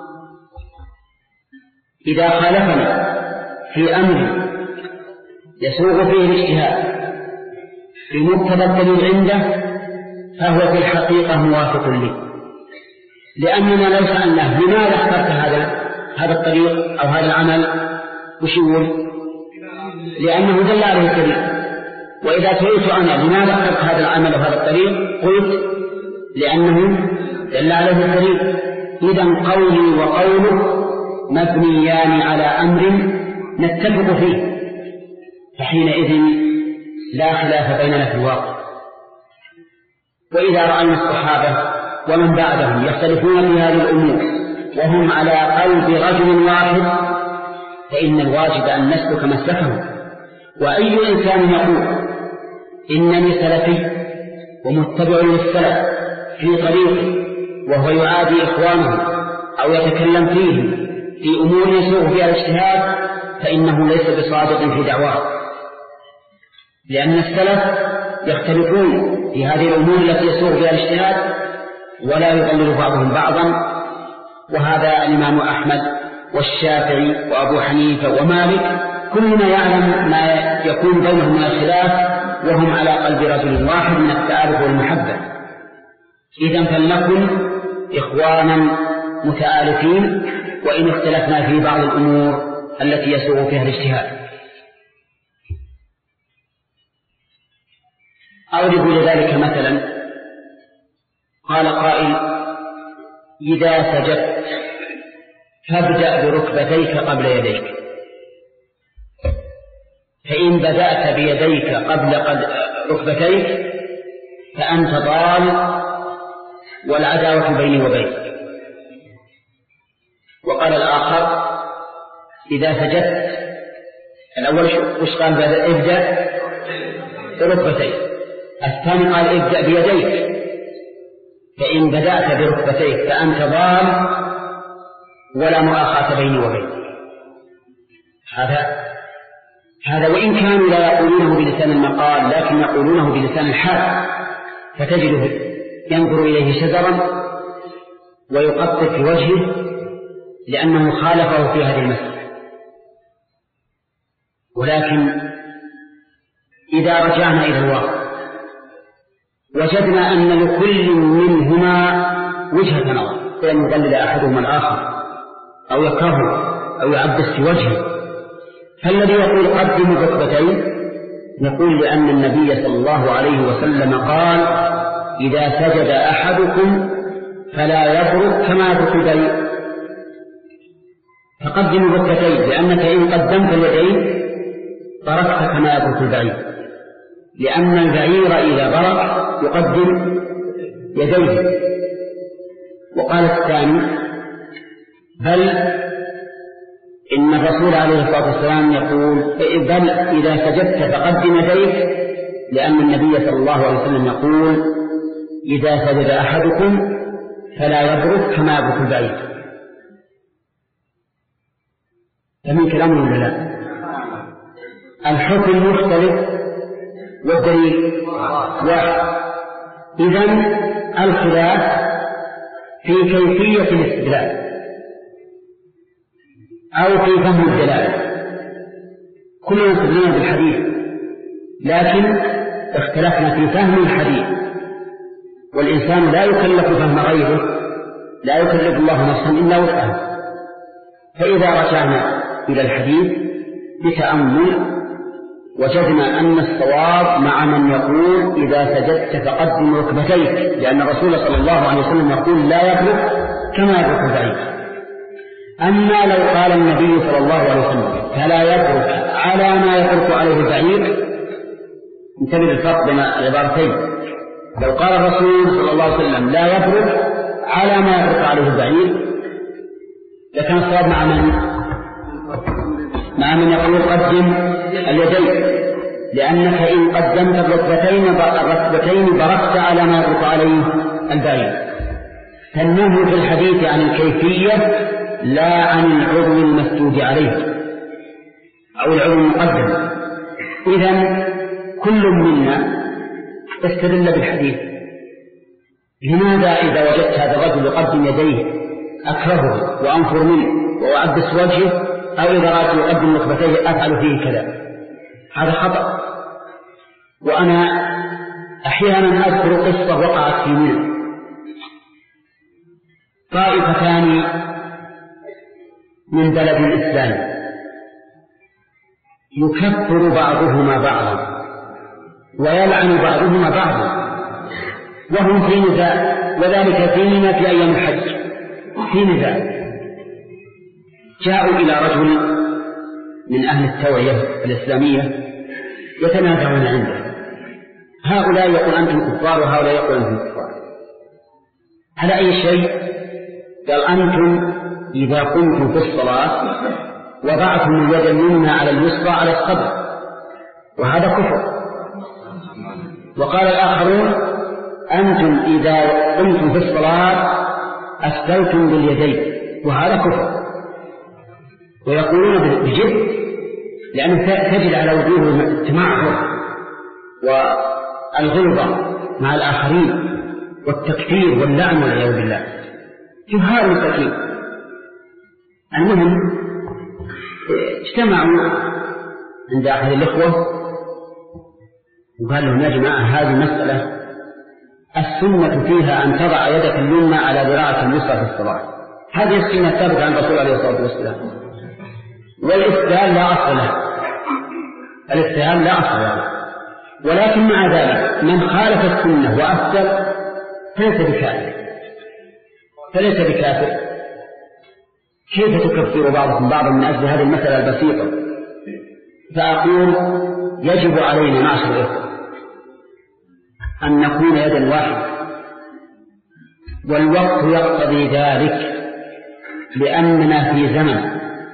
Speaker 3: إذا خالفني في أمر يسوغ فيه الاجتهاد بمقتضى الدليل عنده فهو في الحقيقة موافق لي، لأننا لو سألناه لماذا اخترت هذا هذا الطريق أو هذا العمل وش يقول؟ لأنه دل عليه الدليل. وإذا سئلت أنا لماذا اخترت هذا العمل وهذا الطريق قلت لأنه دل عليه الدليل. إذن قولي وقوله مبنيان على أمر نتفق فيه، فحينئذ لا خلاف بيننا في الواقع. وإذا رأينا الصحابة ومن بعدهم يختلفون في هذه الأمور وهم على قلب رجل واحد فإن الواجب أن نسلك مسلكه. وأي إنسان يقول إنني سلفي ومتبع للسلف في طريقه وهو يعادي إخوانه أو يتكلم فيه في أمور يسوغ فيها الاجتهاد فإنه ليس بصادق في دعواه، لأن السلف يختلفون في هذه الأمور التي يسوغ فيها الاجتهاد ولا يضلل بعضهم بعضا. وهذا الإمام أحمد والشافعي وأبو حنيفة ومالك كلنا يعلم ما يكون بينهم من الخلاف وهم على قلب رجل واحد من التآلف والمحبة. إذن فلنكن إخوانا متآلفين وإن اختلفنا في بعض الأمور التي يسوغ فيها الاجتهاد. أضرب لذلك مثلا، قال قائل إذا سجدت فابدأ بركبتيك قبل يديك، فإن بدأت بيديك قبل ركبتيك فأنت ضال والعداوة بيني وبينك. وقال الآخر إذا سجدت الأول وش قال؟ ابدأ بركبتيك. الثاني قال ابدأ بيديك، فإن بدأت بركبتيك فأنت ضال ولا مؤاخاة بيني وبينك. هذا هذا وإن كانوا لا يقولونه بلسان المقال لكن يقولونه بلسان الحال، فتجده ينظر إليه شزرا ويقطر في وجهه لأنه خالفه في هذه المسألة. ولكن إذا رجعنا إلى الواقع وجدنا أن لكل منهما وجهة نظر، فلن يضلل أحدهما الآخر أو يكرهه أو يعبس في وجهه. فالذي يقول قدموا ركبتين نقول لأن النبي صلى الله عليه وسلم قال إذا سجد أحدكم فلا يبرك كما يبرك البعير، فقدموا ركبتين لأنك إن قدمت اليدين بركت كما يبرك البعير، لأن البعير إذا برك يقدم يديه. وقال الثاني بل إن الرسول عليه الصلاة والسلام يقول بل إذا سجدت فقدم يديك، لأن النبي صلى الله عليه وسلم يقول إذا سجد أحدكم فلا يبرك كما يبرك البعيد. فمن كلامه ولا لا؟ الحكم مختلف والدليل واحد. إذن الخلاف في كيفية الاستدلال أو في فهم الدلالة. كلنا استدلنا بالحديث، لكن اختلفنا في فهم الحديث، والإنسان لا يكلف فهم غيره، لا يكلف الله نفسا إلا وسعها. فإذا رجعنا إلى الحديث بتأمل وجدنا أن الصواب مع من يقول إذا سجدت فقدم ركبتيك، لأن الرسول صلى الله عليه وسلم يقول لا يبرك كما يبرك البعيد. أما لو قال النبي صلى الله عليه وسلم فلا يبرك على ما يبرك عليه البعيد، انتبه الفرق بين العبارتين. لو قال الرسول صلى الله عليه وسلم لا يبرك على ما يبرك عليه البعيد، لكن الصواب مع من مع من يقول قدم اليدين، لأنك إن قدمت الركبتين الركبتين بركت على ما يبرك عليه البعيد. فالنهي في الحديث عن الكيفية لا عن العضو المسجود عليه أو العضو المقدم. إذن كل منا استدل بالحديث. لماذا إذا وجدت هذا الرجل يقدم يديه أكرهه وأنفر منه وأعبس وجهه، أو إذا رأيت يقدم ركبتيه أفعل فيه كذا؟ هذا خطأ. وأنا أحيانا أذكر قصة وقعت في منى. طائفتان من بلد الإسلام يكفر بعضهما بعضا ويلعن بعضهما بعضا وهم في نزاع، وذلك فينا في أيام الحج في نزاع. جاءوا إلى رجل من أهل التوعية الإسلامية يتنازعون عنده. هؤلاء يقول أنتم كفار وهؤلاء يقول أنتم كفار. على أي شيء؟ قال أنتم إذا قمتم في الصلاة وضعتم اليد اليمنى على اليسرى على الصدر، وهذا كفر. وقال الآخرون أنتم إذا قمتم في الصلاة أسفلتم باليدين، وهذا كفر. ويقولون بجد، لأنه تجد على وجوه التمعر والغلظة مع الآخرين والتكفير واللعن والعياذ بالله. جهال مساكين. المهم اجتمعوا عند أحد الإخوة وقال لهم يا جماعة هذه مسألة السنة فيها أن تضع يدك اليمنى على ذراعك اليسرى في الصلاة. هذه السنة ثابتة عن الرسول عليه الصلاة والسلام، والاستدلال لا أصل له، الاستدلال لا أصل له. ولكن مع ذلك من خالف السنة وأفتى فليس بكافر، فليس بكافر. كيف تكفر بعضكم بعضا من أجل هذه المسألة البسيطة؟ فأقول يجب علينا معشر الإخوة أن نكون يدا واحدة، والوقت يقتضي ذلك، لأننا في زمن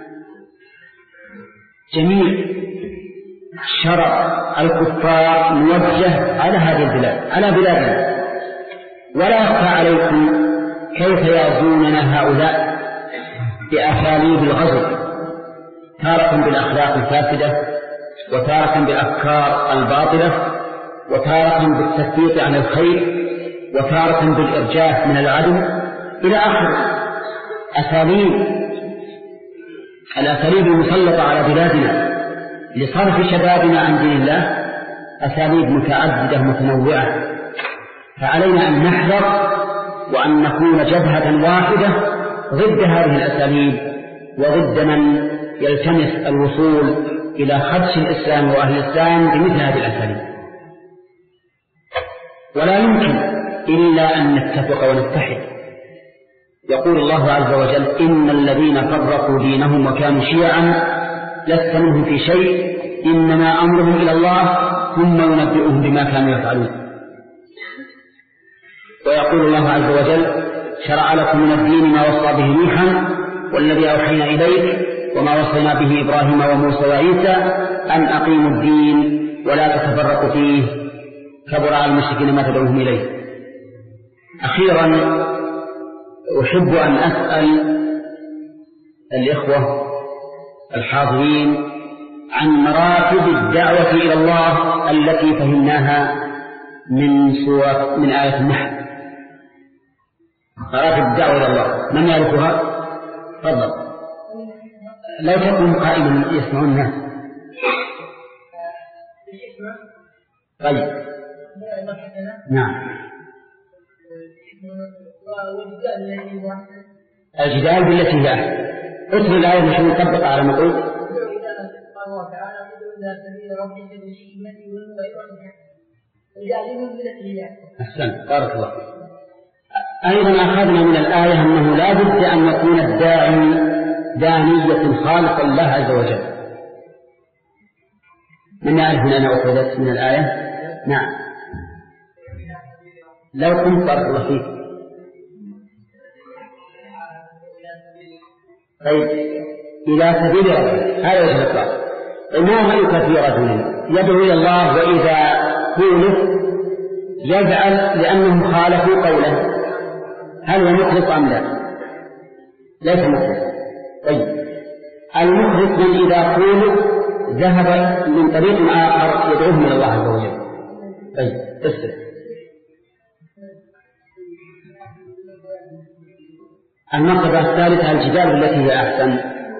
Speaker 3: جميع شرع الكفار موجه على هذه البلاد، على بلادنا. ولا يخفى عليكم كيف يغزوننا هؤلاء بأساليب الغزو، تارة بالأخلاق الفاسدة، وتارة بالأفكار الباطلة، وتارة بالتثبيط عن الخير، وتارة بالإرجاف من العدو، إلى آخر أساليب الأساليب المسلطة على بلادنا لصرف شبابنا عن دين الله، أساليب متعددة متنوعة. فعلينا أن نحذر وأن نكون جبهة واحدة ضد هذه الأساليب وضد من يلتمس الوصول إلى خدش الإسلام وأهل الإسلام بمثل هذه الأساليب. ولا يمكن إلا أن نتفق ونتحد. يقول الله عز وجل إن الذين فرقوا دينهم وكانوا شيعا لست منهم في شيء إنما أمرهم إلى الله ثم ينبئهم بما كانوا يفعلون. ويقول الله عز وجل شرع لكم من الدين ما وصى به نوحا والذي أوحينا إليك وما وصينا به إبراهيم وموسى وعيسى أن أقيموا الدين ولا تتفرقوا فيه كبر على المشركين ما تدعوهم إليه. أخيرا أحب أن أسأل الإخوة الحاضرين عن مراتب الدعوة إلى الله التي فهمناها من سورة من آية النحل. مراتب الدعوة إلى الله من يعرفها؟ تفضل. لا تكن قائما يسمعون الناس. طيب نعم. الجدال بالتي هي أحسن. اتل الآية مش نطبق على مقول أحسن. بارك الله. أيضا أخذنا من الآية أنه لا بد أن يكون الداعي دانية خالقا الله عز وجل. من يعرف من أنا أخذت من الآية؟ نعم. لو كنت بارك الله فيك. طيب إلى سبيل ربك هذا وجه الإطلاق. ما رأيك في رجل يدعو إلى الله وإذا خولف يجعل لأنهم خالفوا قوله، هل هو مخلص أم لا؟ ليس مخلص. طيب المخلص من إذا خولف ذهب من طريق آخر يدعوهم إلى الله عز وجل. طيب اسر. المرتبة الثالثة الجدال التي هي أحسن.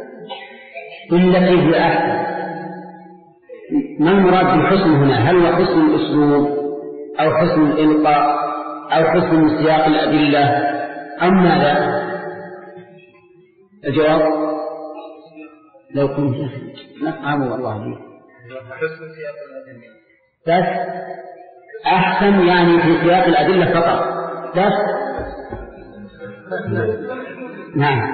Speaker 3: التي هي أحسن ما المراد بالحسن هنا؟ هل هو حسن الأسلوب أو حسن الإلقاء أو حسن سياق الأدلة أم ماذا؟ الجواب لو كنت نفهم والله لي حسن سياق الأدلة بس أحسن يعني في سياق الأدلة فقط بس. نعم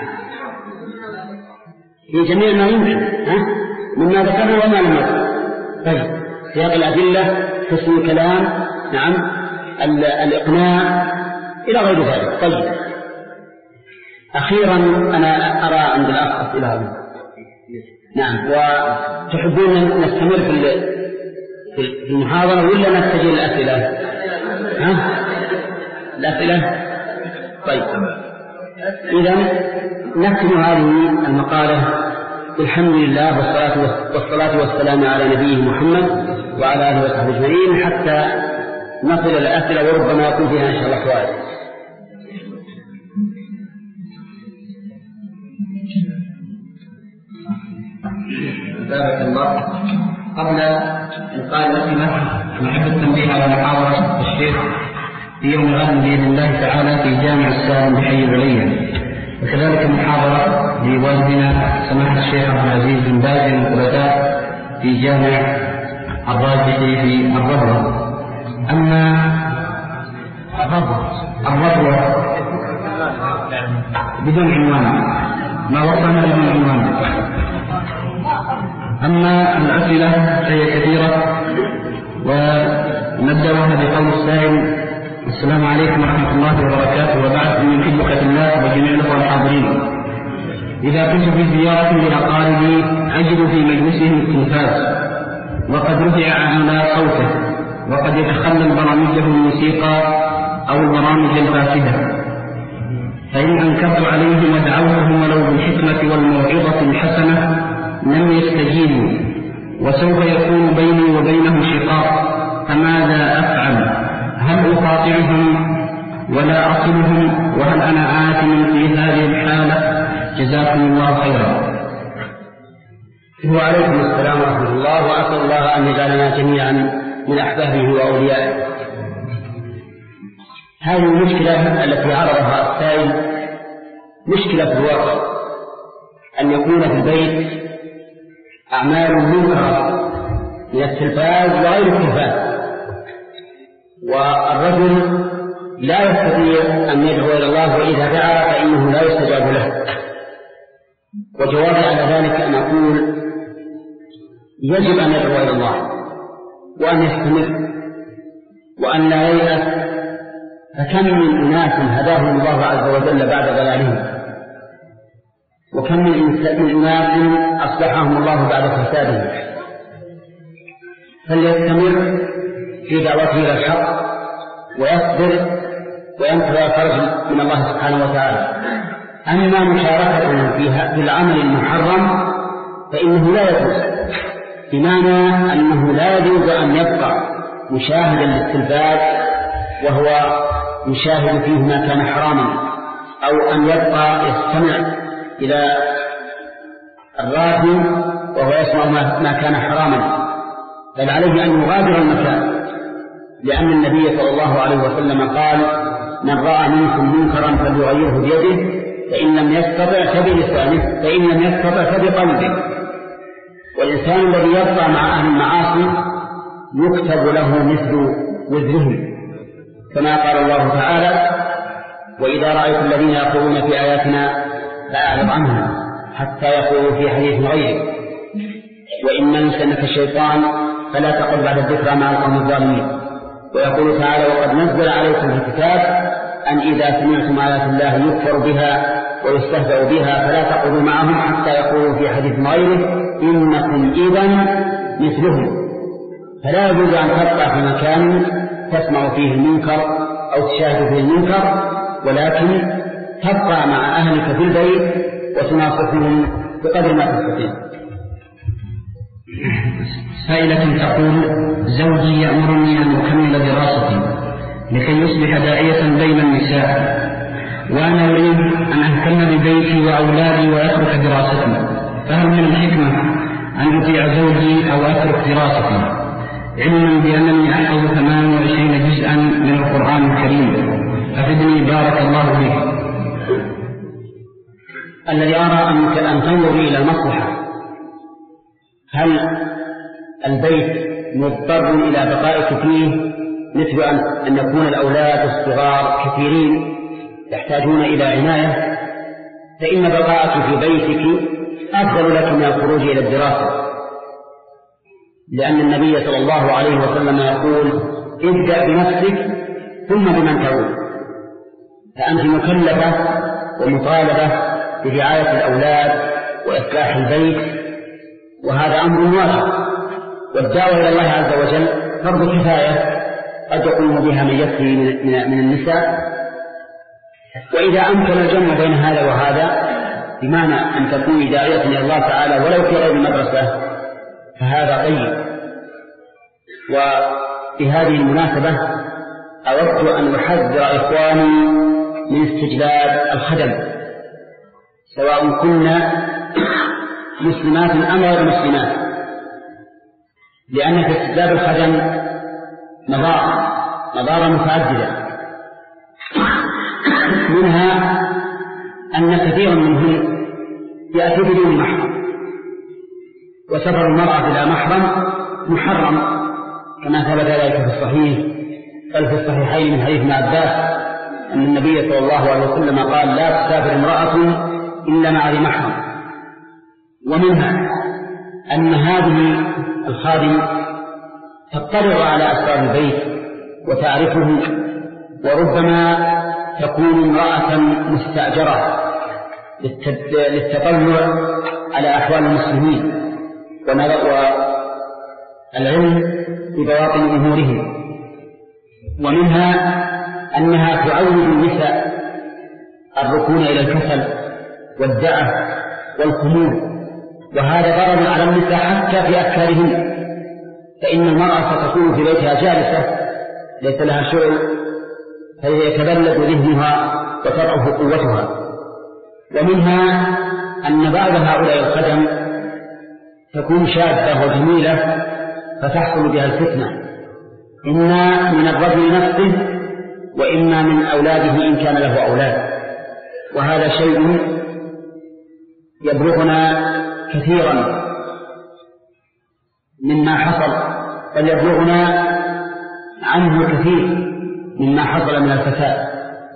Speaker 3: في جميع ما يمكن ها مما ذكرنا وما لم يذكر. طيب سياق الأدلة حسن الكلام نعم الإقناع إلى غير ذلك. طيب أخيرا أنا أرى عند الأخ أسئلة. نعم وتحبون نستمر في المحاضرة ولا نستجيب الأسئلة؟ ها الأسئلة. طيب إذن نختم هذه المقالة الحمد لله والصلاة والصلاة والسلام على نبيه محمد وعلى آله وصحبه أجمعين حتى نصل إلى الأسئلة وربما يكون فيها إن شاء الله فوائد. بارك الله. قبل إلقاء الأسئلة نحب التنبيه على محاضرة الشيخ في يوم غد بإذن الله تعالى في جامع السالم بحي العليا، وكذلك محاضرة لوالدنا سماحة الشيخ عبد العزيز بن باز الخلفاء في جامع الراجحي في الربوة. أما الربوة بدون عنوان ما وصلنا بدون عنوان. أما الأسئلة فهي كثيرة ونبدأها بقول السائل: السلام عليكم ورحمة الله وبركاته، وبعد من خدمة الله وجميع الأخوة الحاضرين. إذا كنت في زيارة لأقاربي أجد في مجلسهم التلفاز وقد رفع على صوته وقد يتخلل برامجه الموسيقى أو البرامج الفاسدة، فإن أنكرت عليهم ودعوتهم ولو بالحكمة والموعظة الحسنة لم يستجيبوا، وسوف يكون بيني وبينهم شقاق، فماذا أفعل؟ هل أقاطعهم ولا أصلهم وهل أنا آثم في هذه الحالة؟ جزاكم الله خيرا.
Speaker 1: وعليكم السلام ورحمة الله، وأسأل الله أن يجعلنا جميعا من أحبابه وأوليائه. هذه المشكلة التي عرضها السائل مشكلة في الواقع، أن يكون في البيت أعمال منكرة من التلفاز وغير التلفاز، والرجل لا يستطيع أن يدعو إلى الله، وإذا دعا فإنه لا يستجاب له. وجوابي على ذلك أن أقول: يجب أن يدعو إلى الله وأن يستمر وأن لا ييأس، فكم من أناس هداهم الله عز وجل بعد ضلالهم،
Speaker 3: وكم من أناس أصلحهم الله بعد فسادهم، فليستمر في دعوته إلى الحق ويصبر وينتظر الفرج من الله سبحانه وتعالى. أما مشاركته في العمل المحرم فإنه لا يجوز، بمعنى أنه لا يجوز أن يبقى مشاهدا للتلفاز وهو يشاهد فيه ما كان حراما، أو أن يبقى يستمع إلى الراديو وهو يسمع ما كان حراما، بل عليه أن يغادر المكان، لأن النبي صلى الله عليه وسلم قال: من رأى منكم منكرا فليغيره بيده، فإن لم يستطع فبلسانه، فإن لم يستطع فبقلبه. والإنسان الذي يبقى مع أهل المعاصي يكتب له مثل وزرهم، كما قال الله تعالى: وإذا رأيت الذين يخوضون في آياتنا فأعرض عنهم حتى يخوضوا في حديث غيره، وإن ينسنك الشيطان فلا تقل بعد الذكرى مع القوم الظالمين. ويقول تعالى: وقد نزل عليكم في الكتاب أن إذا سمعتم آيات الله يكفر بها ويستهزأ بها فلا تقعدوا معهم حتى يقولوا في حديث غيره إنكم إذن مثلهم. فلا يجوز أن تبقى في مكان تسمع فيه المنكر أو تشاهد فيه المنكر، ولكن تبقى مع أهلك في البيت وتناصحهم بقدر ما تستطيع.
Speaker 2: سائلة تقول: زوجي يأمرني أن أكمل دراستي لكي يصبح داعية بين النساء، وأنا أريد أن أهتم ببيتي وأولادي وأترك دراستي، فهل من الحكمة أن أطيع زوجي أو أترك دراستي، علما بأنني أحفظ ثمان وعشرين جزءا من القرآن الكريم؟ أفدني بارك الله بك.
Speaker 3: الذي أرى أنك أن تنظر إلى المصلحة، هل البيت مضطر إلى بقائك فيه، مثل أن يكون الأولاد الصغار كثيرين يحتاجون إلى عناية، فإن بقائك في بيتك أفضل لك من الخروج إلى الدراسة، لأن النبي صلى الله عليه وسلم يقول: ابدأ بنفسك ثم بمن تعود. فأنت مكلفة ومطالبة برعاية الأولاد وإصلاح البيت، وهذا أمر واجب، والدعوة إلى الله عز وجل فرض كفاية قد يقوم بها من يكفي من النساء. وإذا أمكن الجمع بين هذا وهذا، بمعنى أن تكوني داعية إلى الله تعالى ولو في غير المدرسة، فهذا طيب. وفي هذه المناسبة أردت أن أحذر إخواني من استجلاب الخدم، سواء كنا مسلمات أم غير مسلمات، لأن في استجلاب الخدم مضار مضار متعددة، منها أن كثيرا منهم يأتي بدون محرم، وسفر المرأة بلا محرم محرم، كما ثبت ذلك في الصحيح بل في الصحيحين من حديث ابن عباس أن النبي صلى الله عليه وسلم قال: لا تسافر امرأة إلا مع ذي محرم. ومنها أن هذه الخادم تطلع على أسرار البيت وتعرفه، وربما تكون امرأة مستأجرة للتطلع على أحوال المسلمين والعلم ببواطن أمورهم. ومنها أنها تعود النساء الركون إلى الكسل والدعة والخمول، وهذا ضرر على النساء حتى في أفكارهن، فإن المرأة ستكون في بيتها جالسة ليس لها شغل، فيتبلد ذهنها وتضعف قوتها. ومنها أن بعض هؤلاء الخدم تكون شابة وجميلة فتحصل بها الفتنة، إما من الرجل نفسه وإما من أولاده إن كان له أولاد. وهذا شيء يبلغنا كثيرا مما حصل، بل يبلغنا عنه كثير مما حصل من الفساد.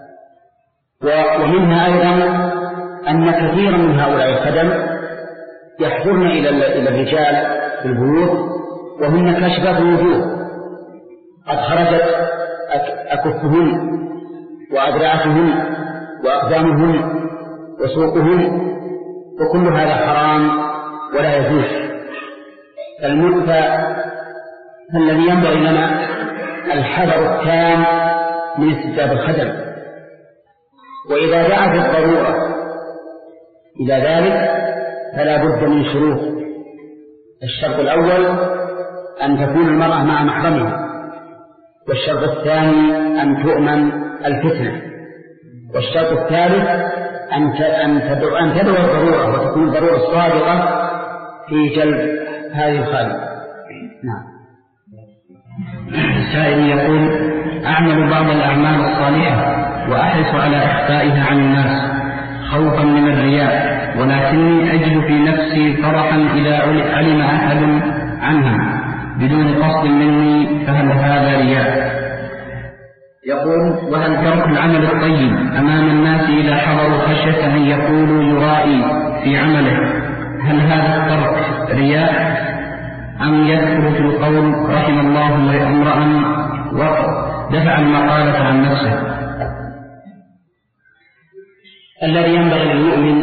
Speaker 3: ومنها أيضا أن كثيرا من هؤلاء الخدم يحضرن إلى الرجال في البيوت وهن كاشفات الوجوه، قد خرجت أكفهن وأدراعتهن وأقدامهن وسوقهن، وكل هذا حرام ولا يجوز. فالذي ينبغي لنا الحذر التام من استتباب الخدم، وإذا دعت الضرورة إلى ذلك فلا بد من شروط. الشرط الأول أن تكون المرأة مع محرمها، والشرط الثاني أن تؤمن الفتنة، والشرط الثالث أن تدعو الضرورة وتكون الضرورة الصادقة في جلب هذه الخالق. نعم.
Speaker 4: السائل يقول: أعمل بعض الأعمال الصالحة وأحرص على إخفائها عن الناس خوفا من الرياء، ولكني أجد في نفسي فرحا إذا علم أحد عنها بدون قصد مني، فهل هذا رياء؟ يقول: وهل ترك العمل الطيب أمام الناس إذا حضروا خشية أن يقولوا يرائي في عمله، هل هذا الترك رياء أم يدخل في القول رحم الله امرأ ودفع المقالة عن نفسه؟
Speaker 3: الذي ينبغي للمؤمن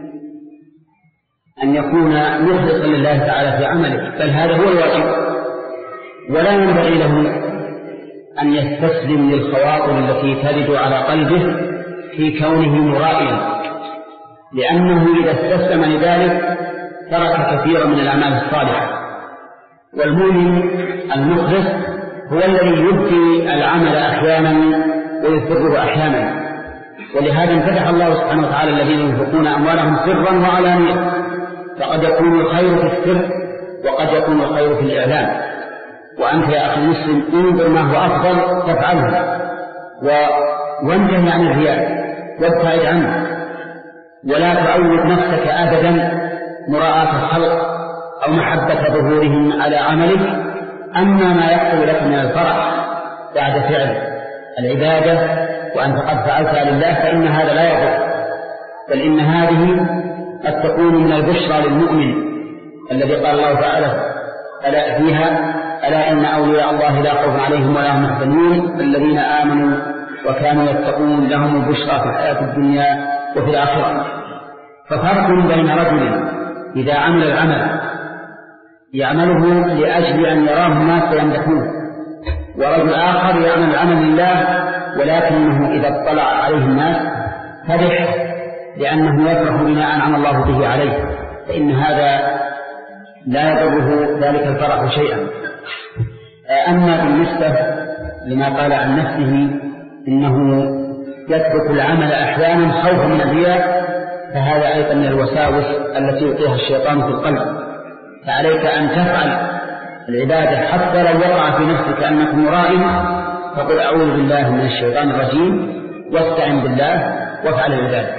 Speaker 3: أن يكون مخلصا لله تعالى في عمله، بل هذا هو الواجب، ولا ينبغي له أن يستسلم للخواطر التي ترد على قلبه في كونه مرائيا، لأنه إذا استسلم لذلك ترك كثيرا من الأعمال الصالحة. والمؤمن المخلص هو الذي يبدي العمل أحيانا ويسره أحيانا، ولهذا امتدح الله سبحانه وتعالى الذين ينفقون أموالهم سرا وعلانية، فقد يكون الخير في السر وقد يكون الخير في الإعلان. وأنت يا أخي المسلم انظر ما هو أفضل تفعله، وانتهي عن الرياء وابتعد عنه، ولا تعود نفسك أبدا مراءة الخلق أو محبة ظهورهم على عملك. أما ما يحصل لك من الفرح بعد فعل العبادة وأنت قد فعلتها لله فإن هذا لا يضر، بل إن هذه قد تكون من البشرى للمؤمن الذي قال الله تعالى ألا فيها ألا إن أولياء الله لا خوف عليهم ولا هم يحزنون الذين آمنوا وكانوا يتقون لهم البشرى في الحياة الدنيا وفي الآخرة. ففرق بين رجل إذا عمل العمل يعمله لأجل أن يراه الناس فيمدحوه، ورجل آخر يعمل العمل لله ولكنه إذا اطلع عليه الناس فرح لأنه يفرح بما أنعم الله به عليه، فإن هذا لا يضره ذلك الفرح شيئا. أما بالنسبة لما قال عن نفسه إنه يترك العمل أحيانا خوفا من الرياء، فهذا أيضا من الوساوس التي يلقيها الشيطان في القلب. فعليك أن تفعل العبادة حتى لو وقع في نفسك أنك مرائي، فقل أعوذ بالله من الشيطان الرجيم واستعن بالله وافعل العبادة.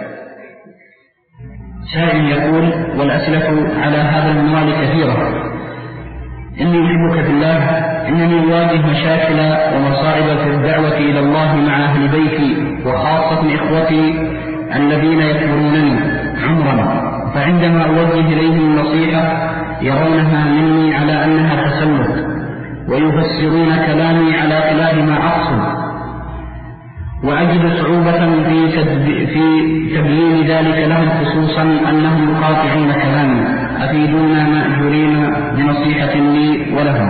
Speaker 4: سائل يقول: والأسئلة على هذا الموال كثيرة، إني أحبك بالله، إنني أواجه مشاكل ومصائب في الدعوة إلى الله مع أهل بيتي وخاصة إخوتي الذين يكبرونني عمرا، فعندما أوجه إليهم النصيحة يرونها مني على أنها تسلط، ويفسرون كلامي على خلاف ما أقصد، وأجد صعوبة في في تبيين ذلك لهم، خصوصا أنهم يقاطعون كلامي. أفيدونا مأجورين بنصيحة لي ولهم.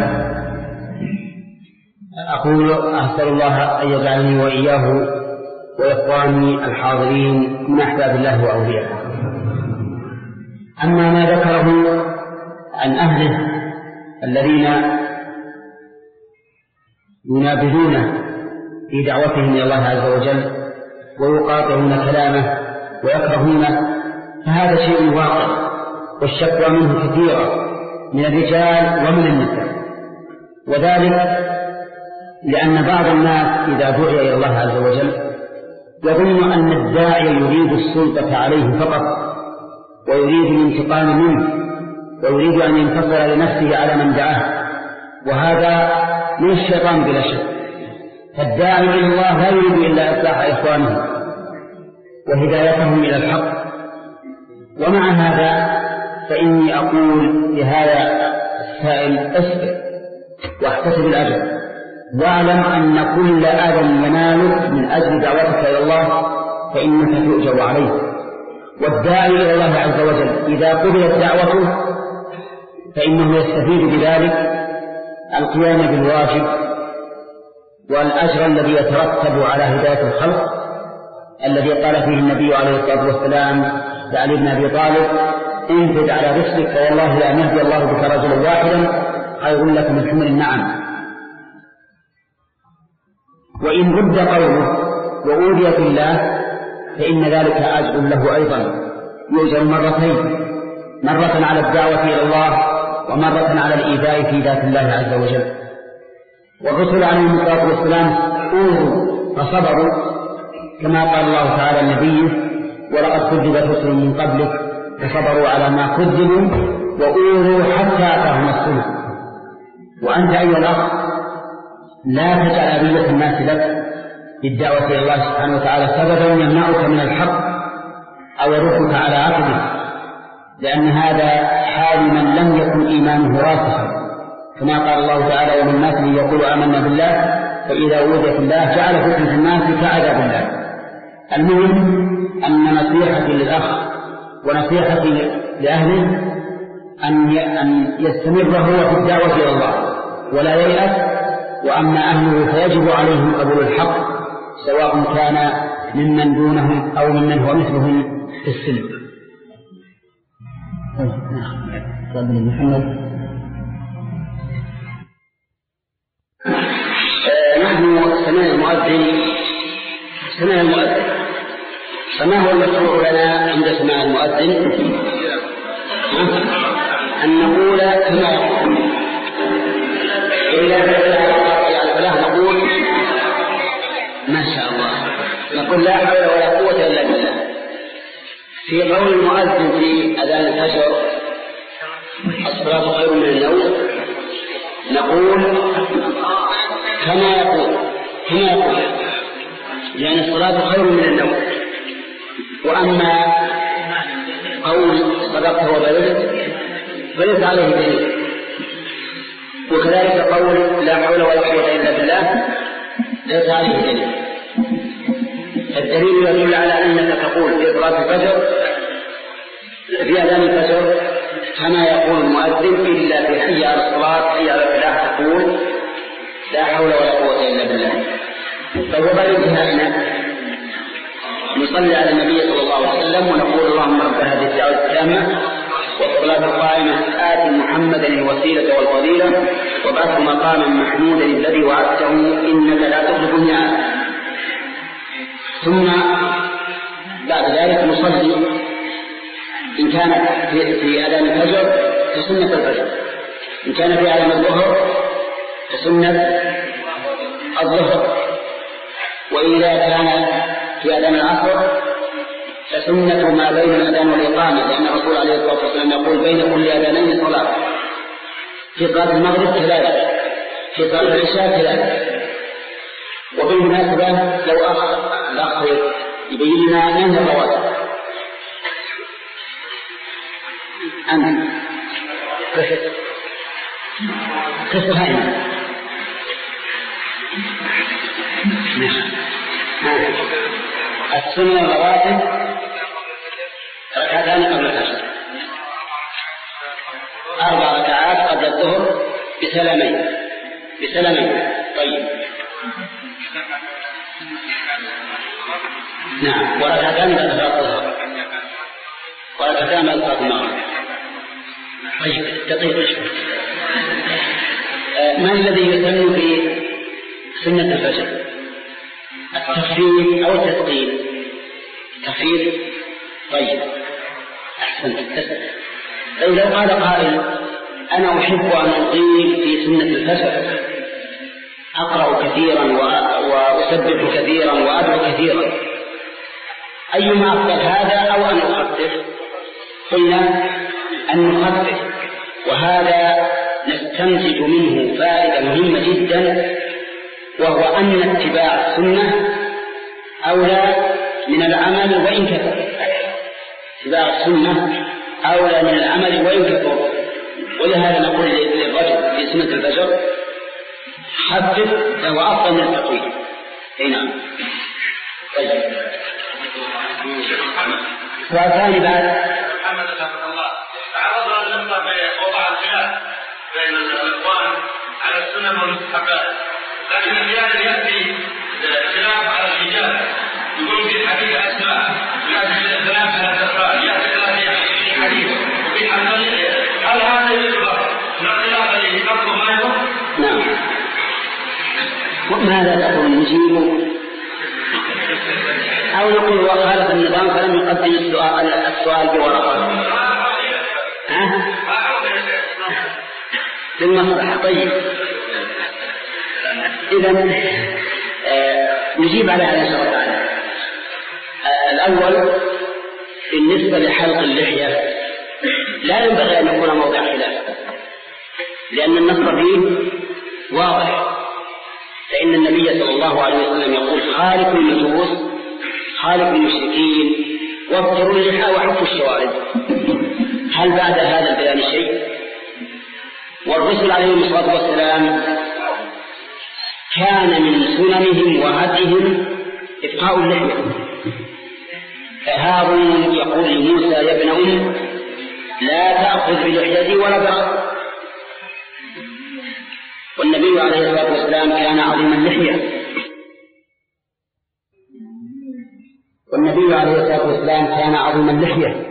Speaker 3: أقول أسأل الله أن يجعلني وإياه وإخواني الحاضرين من أحباب الله وأوليائه. أما ما ذكره عن أهله الذين ينابذونه في دعوتهم إلى الله عز وجل ويقاطعون كلامه ويكرهونه، فهذا شيء واقع، والشكوى منه كثيرة من الرجال ومن النساء، وذلك لأن بعض الناس إذا دعي إلى الله عز وجل يظن أن الداعي يريد السلطة عليه فقط ويريد الانتقام منه ويريد أن ينتصر لنفسه على من دعاه، وهذا من الشيطان بلا شك. فالداعي إلى الله لا يريد إلا إصلاح إخوانه وهدايتهم إلى الحق. ومع هذا فإني أقول لهذا السائل اصبر واحتسب الأجر، واعلم أن كل أذى ينالك من أجل دعوتك إلى الله فإنك تؤجر عليه، والداعي إلى الله عز وجل إذا قبلت دعوته فإنه يستفيد بذلك القيام بالواجب والأجر الذي يترتب على هداية الخلق الذي قال فيه النبي عليه الصلاة والسلام لعلي بن أبي طالب انفذ على رسلك فوالله لا يهدي الله بك رجلا واحدا خير لك من حمر النعم. وإن رد قوله وأوذي في الله فإن ذلك أجر له أيضا يؤجر مرتين، مرة على الدعوة إلى الله ومرة على الإيذاء في ذات الله عز وجل. والرسل عليهم الصلاة والسلام أوذوا فصبروا كما قال الله تعالى النبي ولقد كذبت رسل من قبلك فصبروا على ما كذبوا وأوذوا حتى أتاهم نصرنا. وأنت أيها الأخ لا تجعل أذية الناس لك بالدعوة إلى الله سبحانه وتعالى سببا يمنعك من الحق أو يردك على عقدك، لأن هذا حال من لم يكن إيمانه راسخا، كما قال الله تعالى ومن الناس من يقول آمنا بالله فإذا أوذي في الله جعل فتنة الناس كعذاب الله. المهم أن نصيحتي للأخ ونصيحتي لأهله أن يستمر هو في الدعوة إلى الله ولا ييأس، وأما أهله فيجب عليهم قبول الحق سواء كان ممن دونهم أو ممن هو مثلهم في السن. محمد
Speaker 1: نحن سمعنا المؤذن سمعنا المؤذن فما هو المشروع لنا عند سماع المؤذن؟ أن نقول كما يقول إلا فلا نقول ما شاء الله، نقول لا حول ولا قوة إلا بالله. في قول المؤذن في أذان الفجر الصلاة خير من النوم نقول كما يقول كما يقول لأن الصلاة خير من النوم. وأما قول صدقت وبلغت فليس عليه دليل، وكذلك قول لا حول ولا قوة إلا بالله ليس عليه دليل. الدليل يدل على أنك تقول في صلاة الفجر في أذان الفجر كما يقول المؤذن إلا في حي على الصلاة حي على الفلاح تقول لا حول ولا قوة إلا بالله. فهو بعد انتهائنا نصلي على النبي صلى الله عليه وسلم ونقول اللهم رب هذه الدعوة التامة والصلاة القائمة آت محمدا الوسيلة والفضيلة وبعث مقاما محمودا الذي وعدته إنك لا تخلف الميعاد. ثم بعد ذلك نصلي إن كان في أذان الفجر فسنة الفجر، إن كان في أذان الظهر فسنة الظهر، وإذا كان في أذان العصر فسنة ما بين الأذان والإقامة، لأن الرسول عليه الصلاة والسلام يقول بين كل أذانين صلاة. في صلاة المغرب ثلاثة، في صلاة العشاء ثلاثة. وبالمناسبة لو أخ الأخ يبين لنا من الرواتب أنت كسر كسر هاي السنة الرواتب ركعتان قبل الفجر، أربع ركعات قبل الظهر بسلامين بسلامين طيب نعم، وركعتان بعد صلاة الظهر وركعتان بعد صلاة المغرب. طيب دقيقة آه ما الذي يسمى في سنة الفجر؟ التخفيف أو التثقيل؟ التخفيف. طيب أحسن. طيب لو قال قائل أنا أحب أن أطيل في سنة الفجر، أقرأ كثيرا وأسبح كثيرا وأدعو كثيرا، أيما أفضل هذا أو أن أخفف؟ قلنا أن نخفف، وهذا نستنتج منه فائدة مهمة جدا، وهو أن اتباع السنة أولى من العمل وإن كثر. اتباع السنة أولى من العمل وإن كثر، ولهذا نقول للرجل في سنة الفجر خفف فهو أفضل من التطويل. أي نعم. طيب
Speaker 3: سؤال ثاني بعد.
Speaker 5: محمد رحمه الله تعرضنا للنقطة بوضع الخلاف بين الإخوان على السنن والمستحبات، لكن أحيانا يأتي خلاف على الرجال، يقول في حديث أسماء يأتي الخلاف على الأخبار، يأتي خلاف في حديث وفي حديث، هل هذا يطلق من الخلاف الذي يطلق ما يطلق؟
Speaker 3: نعم. وماذا تقول نجيب أو نقول وخالف النظام فلم يقدم السؤال السؤال بورقة؟ ها؟ للمصلحة. طيب إذا آه نجيب على هذا إن شاء الله تعالى. آه الأول بالنسبة لحلق اللحية لا ينبغي أن يكون موضع خلاف، لأن النص فيه واضح، فإن النبي صلى الله عليه وسلم يقول خالق المجوس خالق المشركين وابتروا اللحى وحفوا الشوارب. هل بعد هذا البيان شيء؟ والرسل عليهم الصلاة والسلام كان من سننهم وهديهم إبقاء اللحية. فهارون يقول لموسى يا ابن أم لا تأخذ بلحيتي ولا برأسي. والنبي عليه الصلاة والسلام كان عظيم اللحية، والنبي عليه الصلاة والسلام كان عظيم اللحية.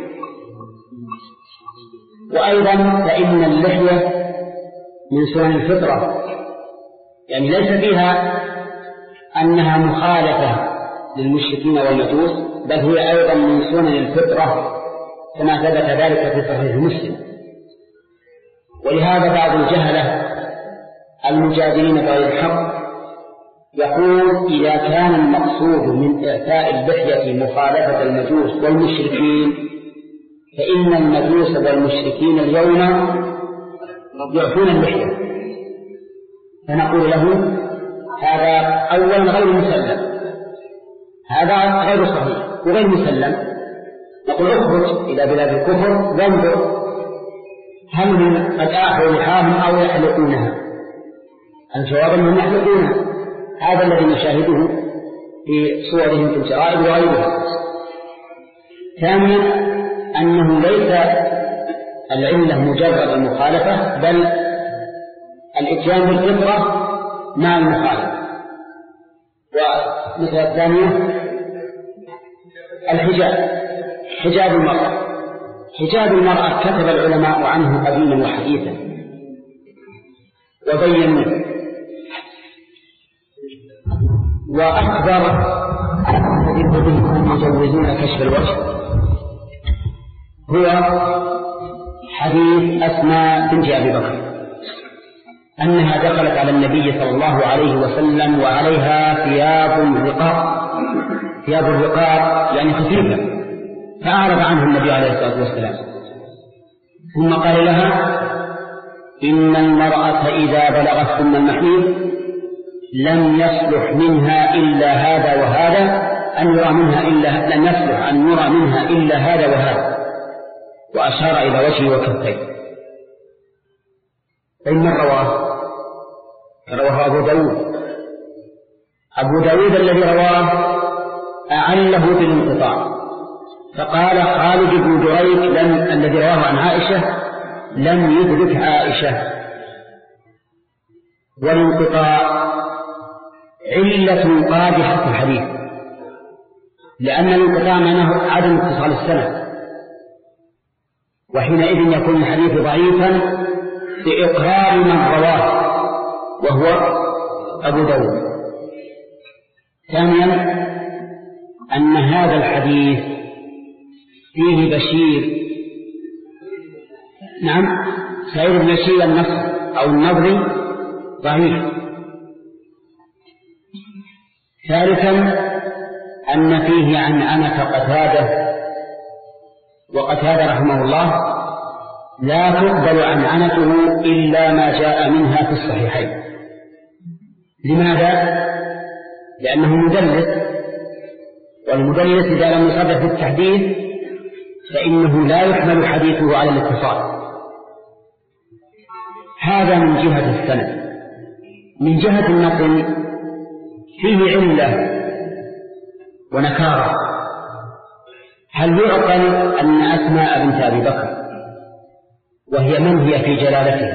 Speaker 3: وأيضا فإن اللحية من سنن الفطرة، يعني ليس فيها أنها مخالفة للمشركين والمجوس، بل هي أيضا من سنن الفطرة كما ثبت ذلك في صحيح مسلم. ولهذا بعض الجهلة المجادلين بغير الحق يقول إذا كان المقصود من إعفاء اللحية مخالفة المجوس والمشركين فإن المجوس والمشركين اليوم يعفون اللحية، فنقول له هذا أولا غير مسلم، هذا غير صحيح وغير مسلم. نقول اخرج إلى بلاد الكفر وانظر هل هم قد أعفوا لحاهم أو يحلقونها؟ الجواب أنهم يحلقونها، هذا الذي نشاهده في صورهم في الجرائد وغيرها. ثانيا أنه ليس العلة مجرد المخالفة، بل الإتيان بالفطرة مع المخالفة. ومثل الثانية الحجاب، حجاب المرأة. حجاب المرأة كتب العلماء عنه قديما وحديثا وبينوه، وأكبر الذين يجوزون كشف الوجه هو حديث أسماء بنت أبي بكر أنها دخلت على النبي صلى الله عليه وسلم وعليها ثياب رقاق، ثياب الرقاق يعني خفيفة، فأعرض عنه النبي عليه الصلاة والسلام، ثم قال لها إن المرأة إذا بلغت ثم المحيض لم يصلح منها إلا هذا وهذا، أن يرى منها إلا لم يصلح أن يرى منها إلا هذا وهذا، وأشار إلى وجهه وكفيه. فإن رواه رواه أبو داود أبو داود الذي رواه أعله بالانقطاع، فقال خالد بن دريك لم الذي رواه عن عائشة لم يدرك عائشة. والانقطاع علة قادحة في الحديث، لأن الانقطاع معناه عدم اتصال السند، وحينئذ يكون الحديث ضعيفا بإقرار من رواه وهو أبو داود. ثانيا أن هذا الحديث فيه بشير، نعم سعيد بن بشير النصر أو النظري ضعيف. ثالثا أن فيه عن عنة قتادة، وقتادة رحمه الله لا تقبل عن عنته إلا ما جاء منها في الصحيحين. لماذا؟ لأنه مدلس، والمدلس إذا لم يصرح في التحديث فإنه لا يحمل حديثه على الاتصال. هذا من جهة السند. من جهة النقل فيه علة ونكارة. هل يعقل أن أسماء بنت أبي بكر وهي من هي في جلالته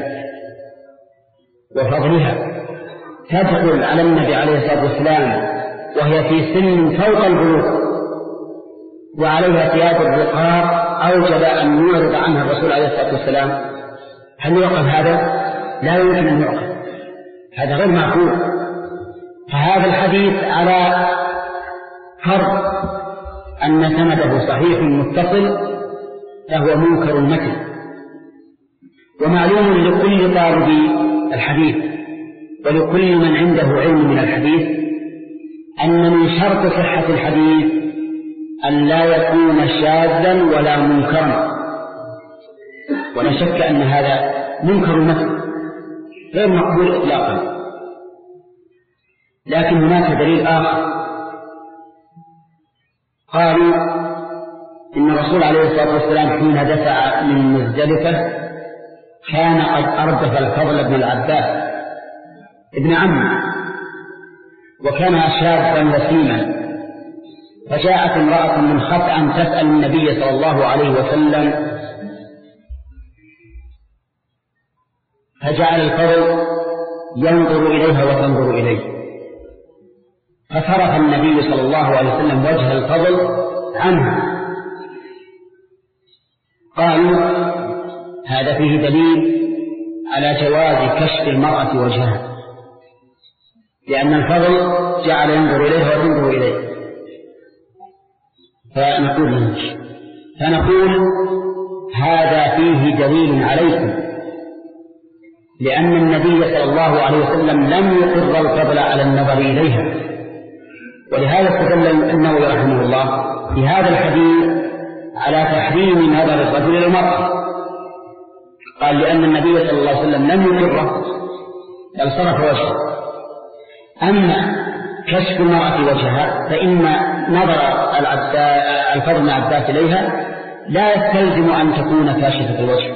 Speaker 3: وفضلها تدخل على النبي عليه الصلاة والسلام وهي في سن فوق البلوغ وعليها ثياب الرقاق أوجب أن يعرض عنها الرسول عليه الصلاة والسلام؟ هل يعقل هذا؟ لا يمكن أن يعقل، هذا غير معقول. فهذا الحديث على فرض أن سنده صحيح متصل فهو منكر المتن. ومعلوم لكل طالب الحديث ولكل من عنده علم من الحديث أن من شرط صحة الحديث أن لا يكون شاذا ولا منكرا، ولا شك أن هذا منكر المتن غير مقبول إطلاقا. لكن هناك دليل آخر، قالوا إن الرسول عليه الصلاة والسلام حين دفع من مزدلفة كان قد أردف الفضل بن العباس ابن عمه، وكان شابا وسيما، فجاءت امرأة من خطأ تسأل النبي صلى الله عليه وسلم، فجعل الفضل ينظر إليها وتنظر إليه، فصرف النبي صلى الله عليه وسلم وجه الفضل عنها. قالوا هذا فيه دليل على جواز كشف المرأة وجهها، لأن الفضل جعل ينظر إليها وتنظر إليه. فنقول فنقول هذا فيه دليل عليكم، لأن النبي صلى الله عليه وسلم لم يقر الفضل على النظر إليها. ولهذا استدل النووي رحمه الله في هذا الحديث على تحريم نظر الرجل إلى المرأة، قال لأن النبي صلى الله عليه وسلم لم يقره بل صرف وجهه. أما كشف المرأة وجهها فإن نظر الفضل بن عباس إليها لا يستلزم أن تكون كاشفة الوجه،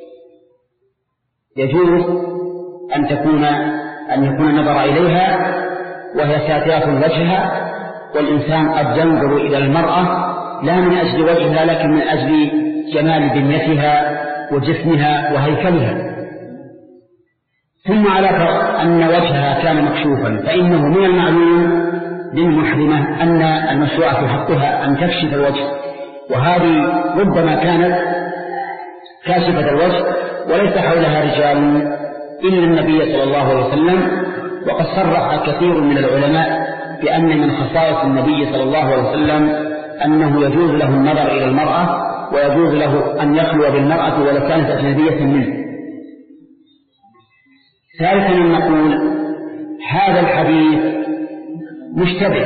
Speaker 3: يجوز أن تكون أن يكون نظر إليها وهي ساترة وجهها، والإنسان قد ينظر إلى المرأة لا من أجل وجهها لكن من أجل جمال بنيتها وجسمها وهيكلها. ثم على فرض أن وجهها كان مكشوفا فإنه من المعلوم للمحرمة أن المشروع في حقها أن تكشف الوجه، وهذه ربما كانت كاشفة الوجه وليس حولها رجال إلا النبي صلى الله عليه وسلم. وقد صرح كثير من العلماء بأن من خصائص النبي صلى الله عليه وسلم أنه يجوز له النظر إلى المرأة ويجوز له أن يخلو بالمرأة ولو كانت أجنبية منه. ثالثا نقول هذا الحديث مشتبه،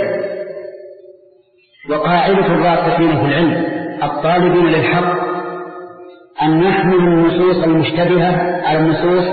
Speaker 3: وقاعدة الراسخين في العلم الطالبين للحق أن يحملوا النصوص المشتبهة على النصوص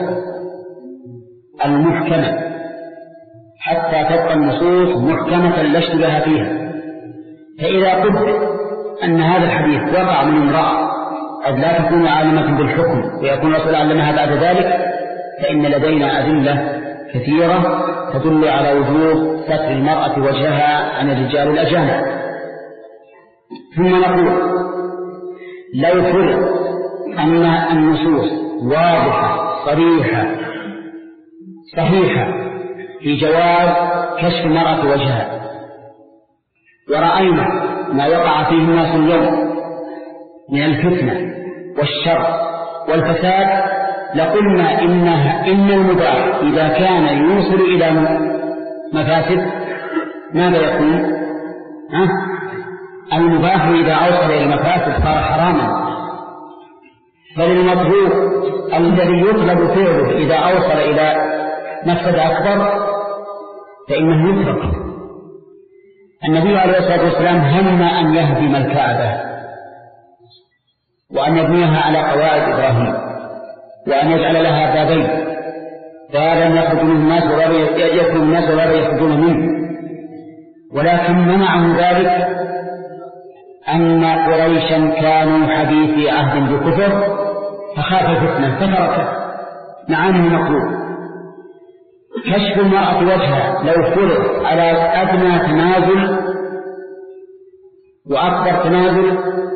Speaker 3: المحكمة حتى تبقى النصوص محكمة لا اشتباه فيها. فإذا قلت أن هذا الحديث وقع من امرأة قد لا تكون عالمة بالحكم ويكون الرسول علمها بعد ذلك، فإن لدينا أدلة كثيرة تدل على وجوب ستر المرأة وجهها عن الرجال الأجانب. ثم نقول لو فرض أن النصوص واضحة صريحة صحيحة في جواز كشف المرأة وجهها، ورأينا ما يقع فيه الناس اليوم من الفتنة والشر والفساد، لقلنا إنها إن المباح إذا كان يوصل إلى مفاسد ماذا يكون؟ ها؟ المباح إذا أوصل إلى المفاسد صار حراما، فللمطلوب الذي يطلب فعله إذا أوصل إلى مفسد أكبر فإنه يترك. النبي عليه الصلاة والسلام هم أن يهدم الكعبة وأن يبنيها على قواعد إبراهيم وأن يجعل لها بابين، بابا يخرج منه الناس وبابا يخرج الناس وبابا يخرجون منه، ولكن منعه ذلك أن قريشا كانوا حديثي عهد بكفر فخاف الفتنة فتركه. نعم مقلوب كشف المرأة وجهها لو فرض على أدنى تنازل وأكبر تنازل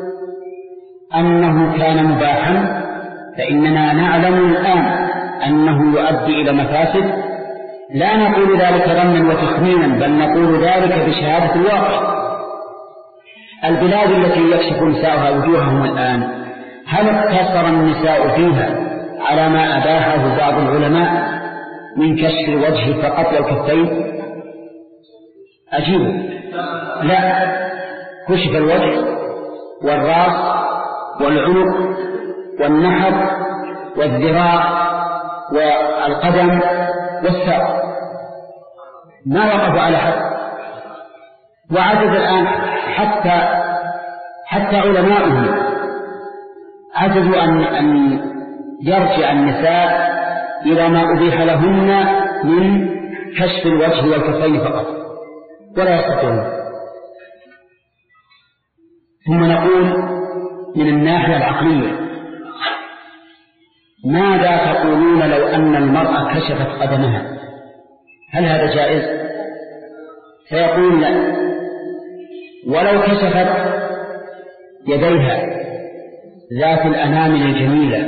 Speaker 3: أنه كان مباحا، فإننا نعلم الآن أنه يؤدي إلى مفاسد، لا نقول ذلك ظنا وتخمينا، بل نقول ذلك بشهادة الواقع. البلاد التي يكشف نساؤها وجوههم الآن، هل اقتصر النساء فيها على ما أباحه بعض العلماء من كشف الوجه فقط والكفين؟ أجيبوا لا، كشف الوجه والرأس والعنق والنحر والذراع والقدم والساق، ما وقفوا على حد. وعدد الآن حتى حتى علماؤهم عجزوا أن أن يرجع النساء إلى ما أبيح لهن من كشف الوجه والكفين فقط، ولا يستطيعون. ثم نقول من الناحية العقلية، ماذا تقولون لو أن المرأة كشفت قدمها؟ هل هذا جائز؟ سيقول لا. ولو كشفت يديها ذات الأنامل الجميلة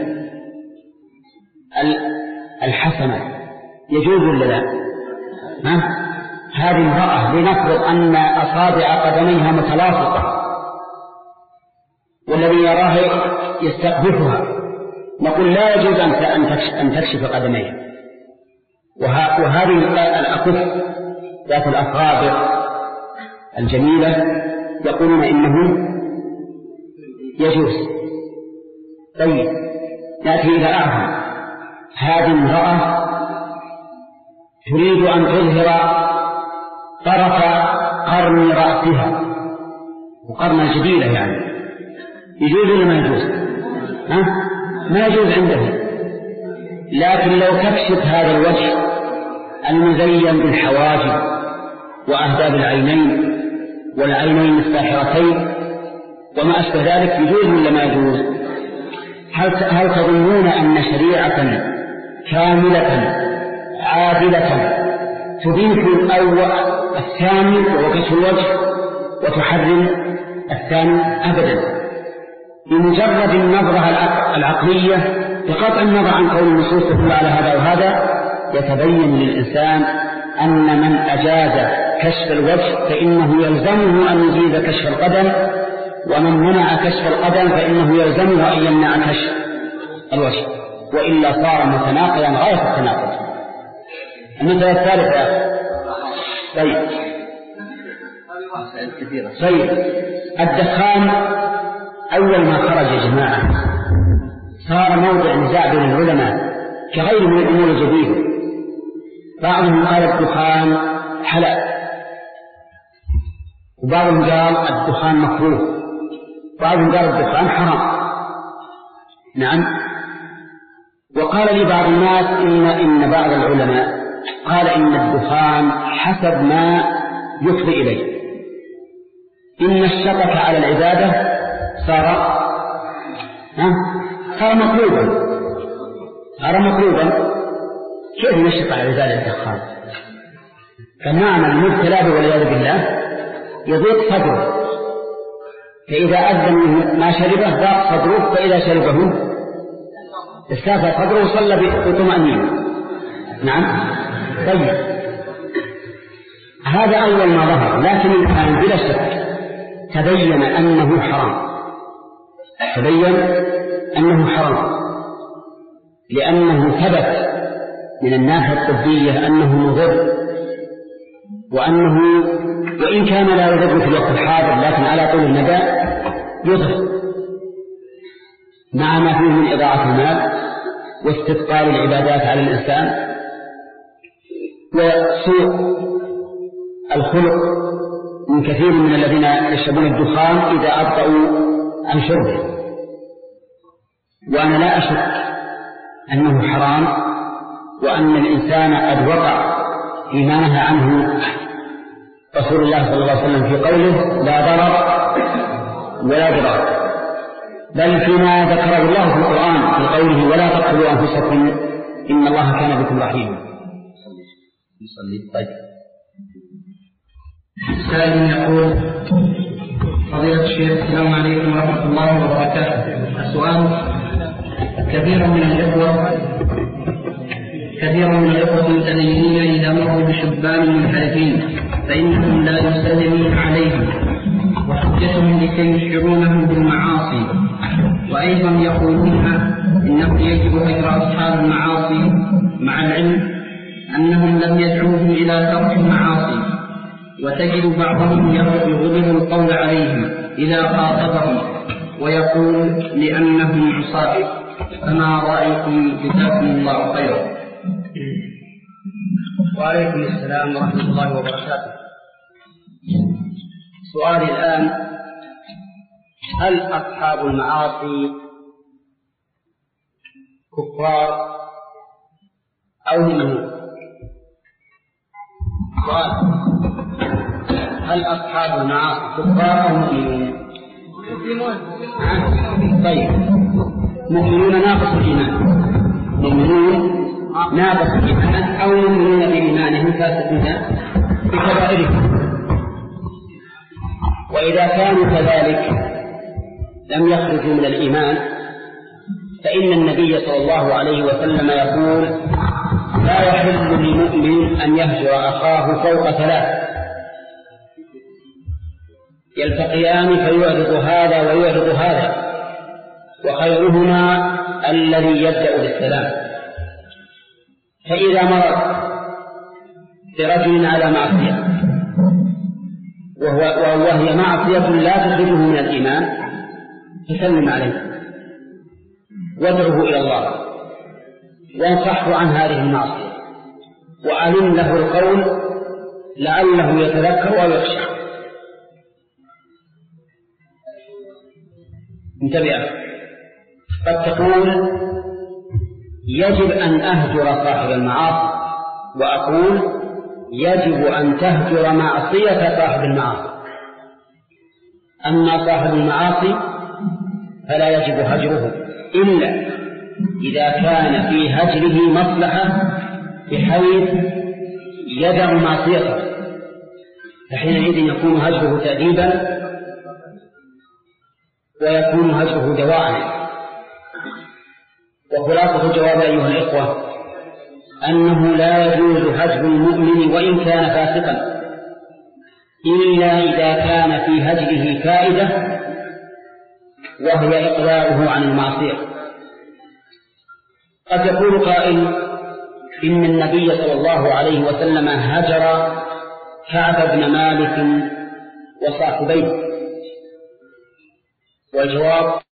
Speaker 3: الحسنة يجوز ولا لا؟ ها؟ هذه امرأة لنفرض أن أصابع قدميها متلاصقة والذي يراها يستقبحها، نقول لا يجوز أن تكشف قدميها. وهذه الأكف ذات الأصابع الجميلة يقولون إنه يجوز. طيب نأتي إلى أعظم، هذه امرأة تريد أن تظهر طرف قرن رأسها، وقرن الجديدة يعني، يجوز ولا ما يجوز؟ ها؟ ما يجوز عنده. لكن لو تكشف هذا الوجه المزين بالحواجب وأهداب العينين والعينين الساحرتين وما أشبه ذلك، يجوز ولا ما يجوز؟ هل هل تظنون أن شريعة كاملة عادلة تضيف الأول الثاني وهو كشف الوجه وتحرم الثاني؟ أبدا. بمجرد النظرة العقلية بقطع النظر عن قول النصوص تدل على هذا وهذا يتبين للإنسان أن من أجاز كشف الوجه فإنه يلزمه أن يجيز كشف القدم، ومن منع كشف القدم فإنه يلزمه أن يمنع كشف الوجه، وإلا صار متناقضا غاية التناقض. المثال الثالث يا أخي. طيب طيب الدخان أول ما خرج يا جماعة صار موضع نزاع بين العلماء كغير من الأمور الجديدة. بعضهم قال الدخان حلال، وبعضهم قال الدخان مكروه، بعضهم قال الدخان حرام. نعم. وقال لي بعض الناس إن, إن بعض العلماء قال إن الدخان حسب ما يفضي إليه، إن الشطك على العبادة صار ها صار مطلوبا صار مطلوبا كيف يشق على العبادة الدخان؟ فالنعم المبتلى به والعياذ بالله يضيق صدره، فإذا أذن ما شربه ضاق صدره، فإذا شربه استافى صدره وصلى بطمأنينة. نعم. طيب هذا أول ما ظهر، لكن الآن بلا شك تبين أنه حرام، تبين أنه حرام، لأنه ثبت من الناحية الطبية أنه مضر، وأنه وإن كان لا يضر في الوقت الحاضر لكن على طول المدى يضر، مع ما فيه من إضاعة المال واستثقال العبادات على الإنسان وسوء الخلق من كثير من الذين يشربون الدخان إذا أبطأوا عن شربه. وأنا لا أشك أنه حرام، وأن الإنسان قد وقع فيما نهى عنه رسول الله صلى الله عليه وسلم في قوله لا ضرر ولا ضرار، بل فيما ذكره الله في القرآن في قوله ولا تقتلوا أنفسكم إن الله كان بكم رحيما.
Speaker 4: طيب. السائل يقول فضيلة الشيخ السلام عليكم ورحمة الله وبركاته. السؤال: كثير من الإخوة كثير من الإخوة المتدينين إذا مروا بشبان منحرفين فإنهم لا يسلمون عليهم، وحجتهم لكي يشعرونهم بالمعاصي، وأيضا يقولون إنه يجب هجر أصحاب المعاصي مع العلم أنهم لم يدعوهم إلى ترك المعاصي، وتجد بعضهم يغلب القول عليهم إذا خاطبهم ويقول لأنهم عصاة. فما رأيكم؟ جزاكم الله خيرا.
Speaker 2: وعليكم السلام ورحمة الله وبركاته. سؤالي الآن: هل أصحاب المعاصي كفار أو مؤمنون؟ سؤال: هل أصحاب المعاصي كفار أو مؤمنون؟ طيب، مؤمنون ناقص الإيمان، مؤمنون ناقص الإيمان أو مؤمنون بإيمانهم فاسقون بكبائرهم. وإذا كانوا كذلك لم يخرجوا من الإيمان، فإن النبي صلى الله عليه وسلم يقول: لا يحل لمؤمن أن يهجر أخاه فوق ثلاث، يلتقيان فيعرض هذا ويعرض هذا، وخيرهما الذي يبدأ بالسلام. فإذا مر برجل على معصية وهو وهي معصية لا تخرجه من الإيمان، فسلم عليه وادعه إلى الله وانصحه عن هذه المعصية، وألن له القول لعله يتذكر أو يخشى. انتبه، قد تقول يجب أن أهجر صاحب المعاصي، وأقول يجب أن تهجر معصية صاحب المعاصي. أما صاحب المعاصي فلا يجب هجره إلا إذا كان في هجره مصلحة بحيث يدع معصيته، فحينئذ يكون هجره تأديبا ويكون هجره دواء. وخلاصة الجواب أيها الإخوة أنه لا يجوز هجر المؤمن وإن كان فاسقا إلا إذا كان في هجره فائدة، وهي إقلاعه عن المعصية. قد يقول قائل إن النبي صلى الله عليه وسلم هجر كعب بن مالك وصاحبيه، والجواب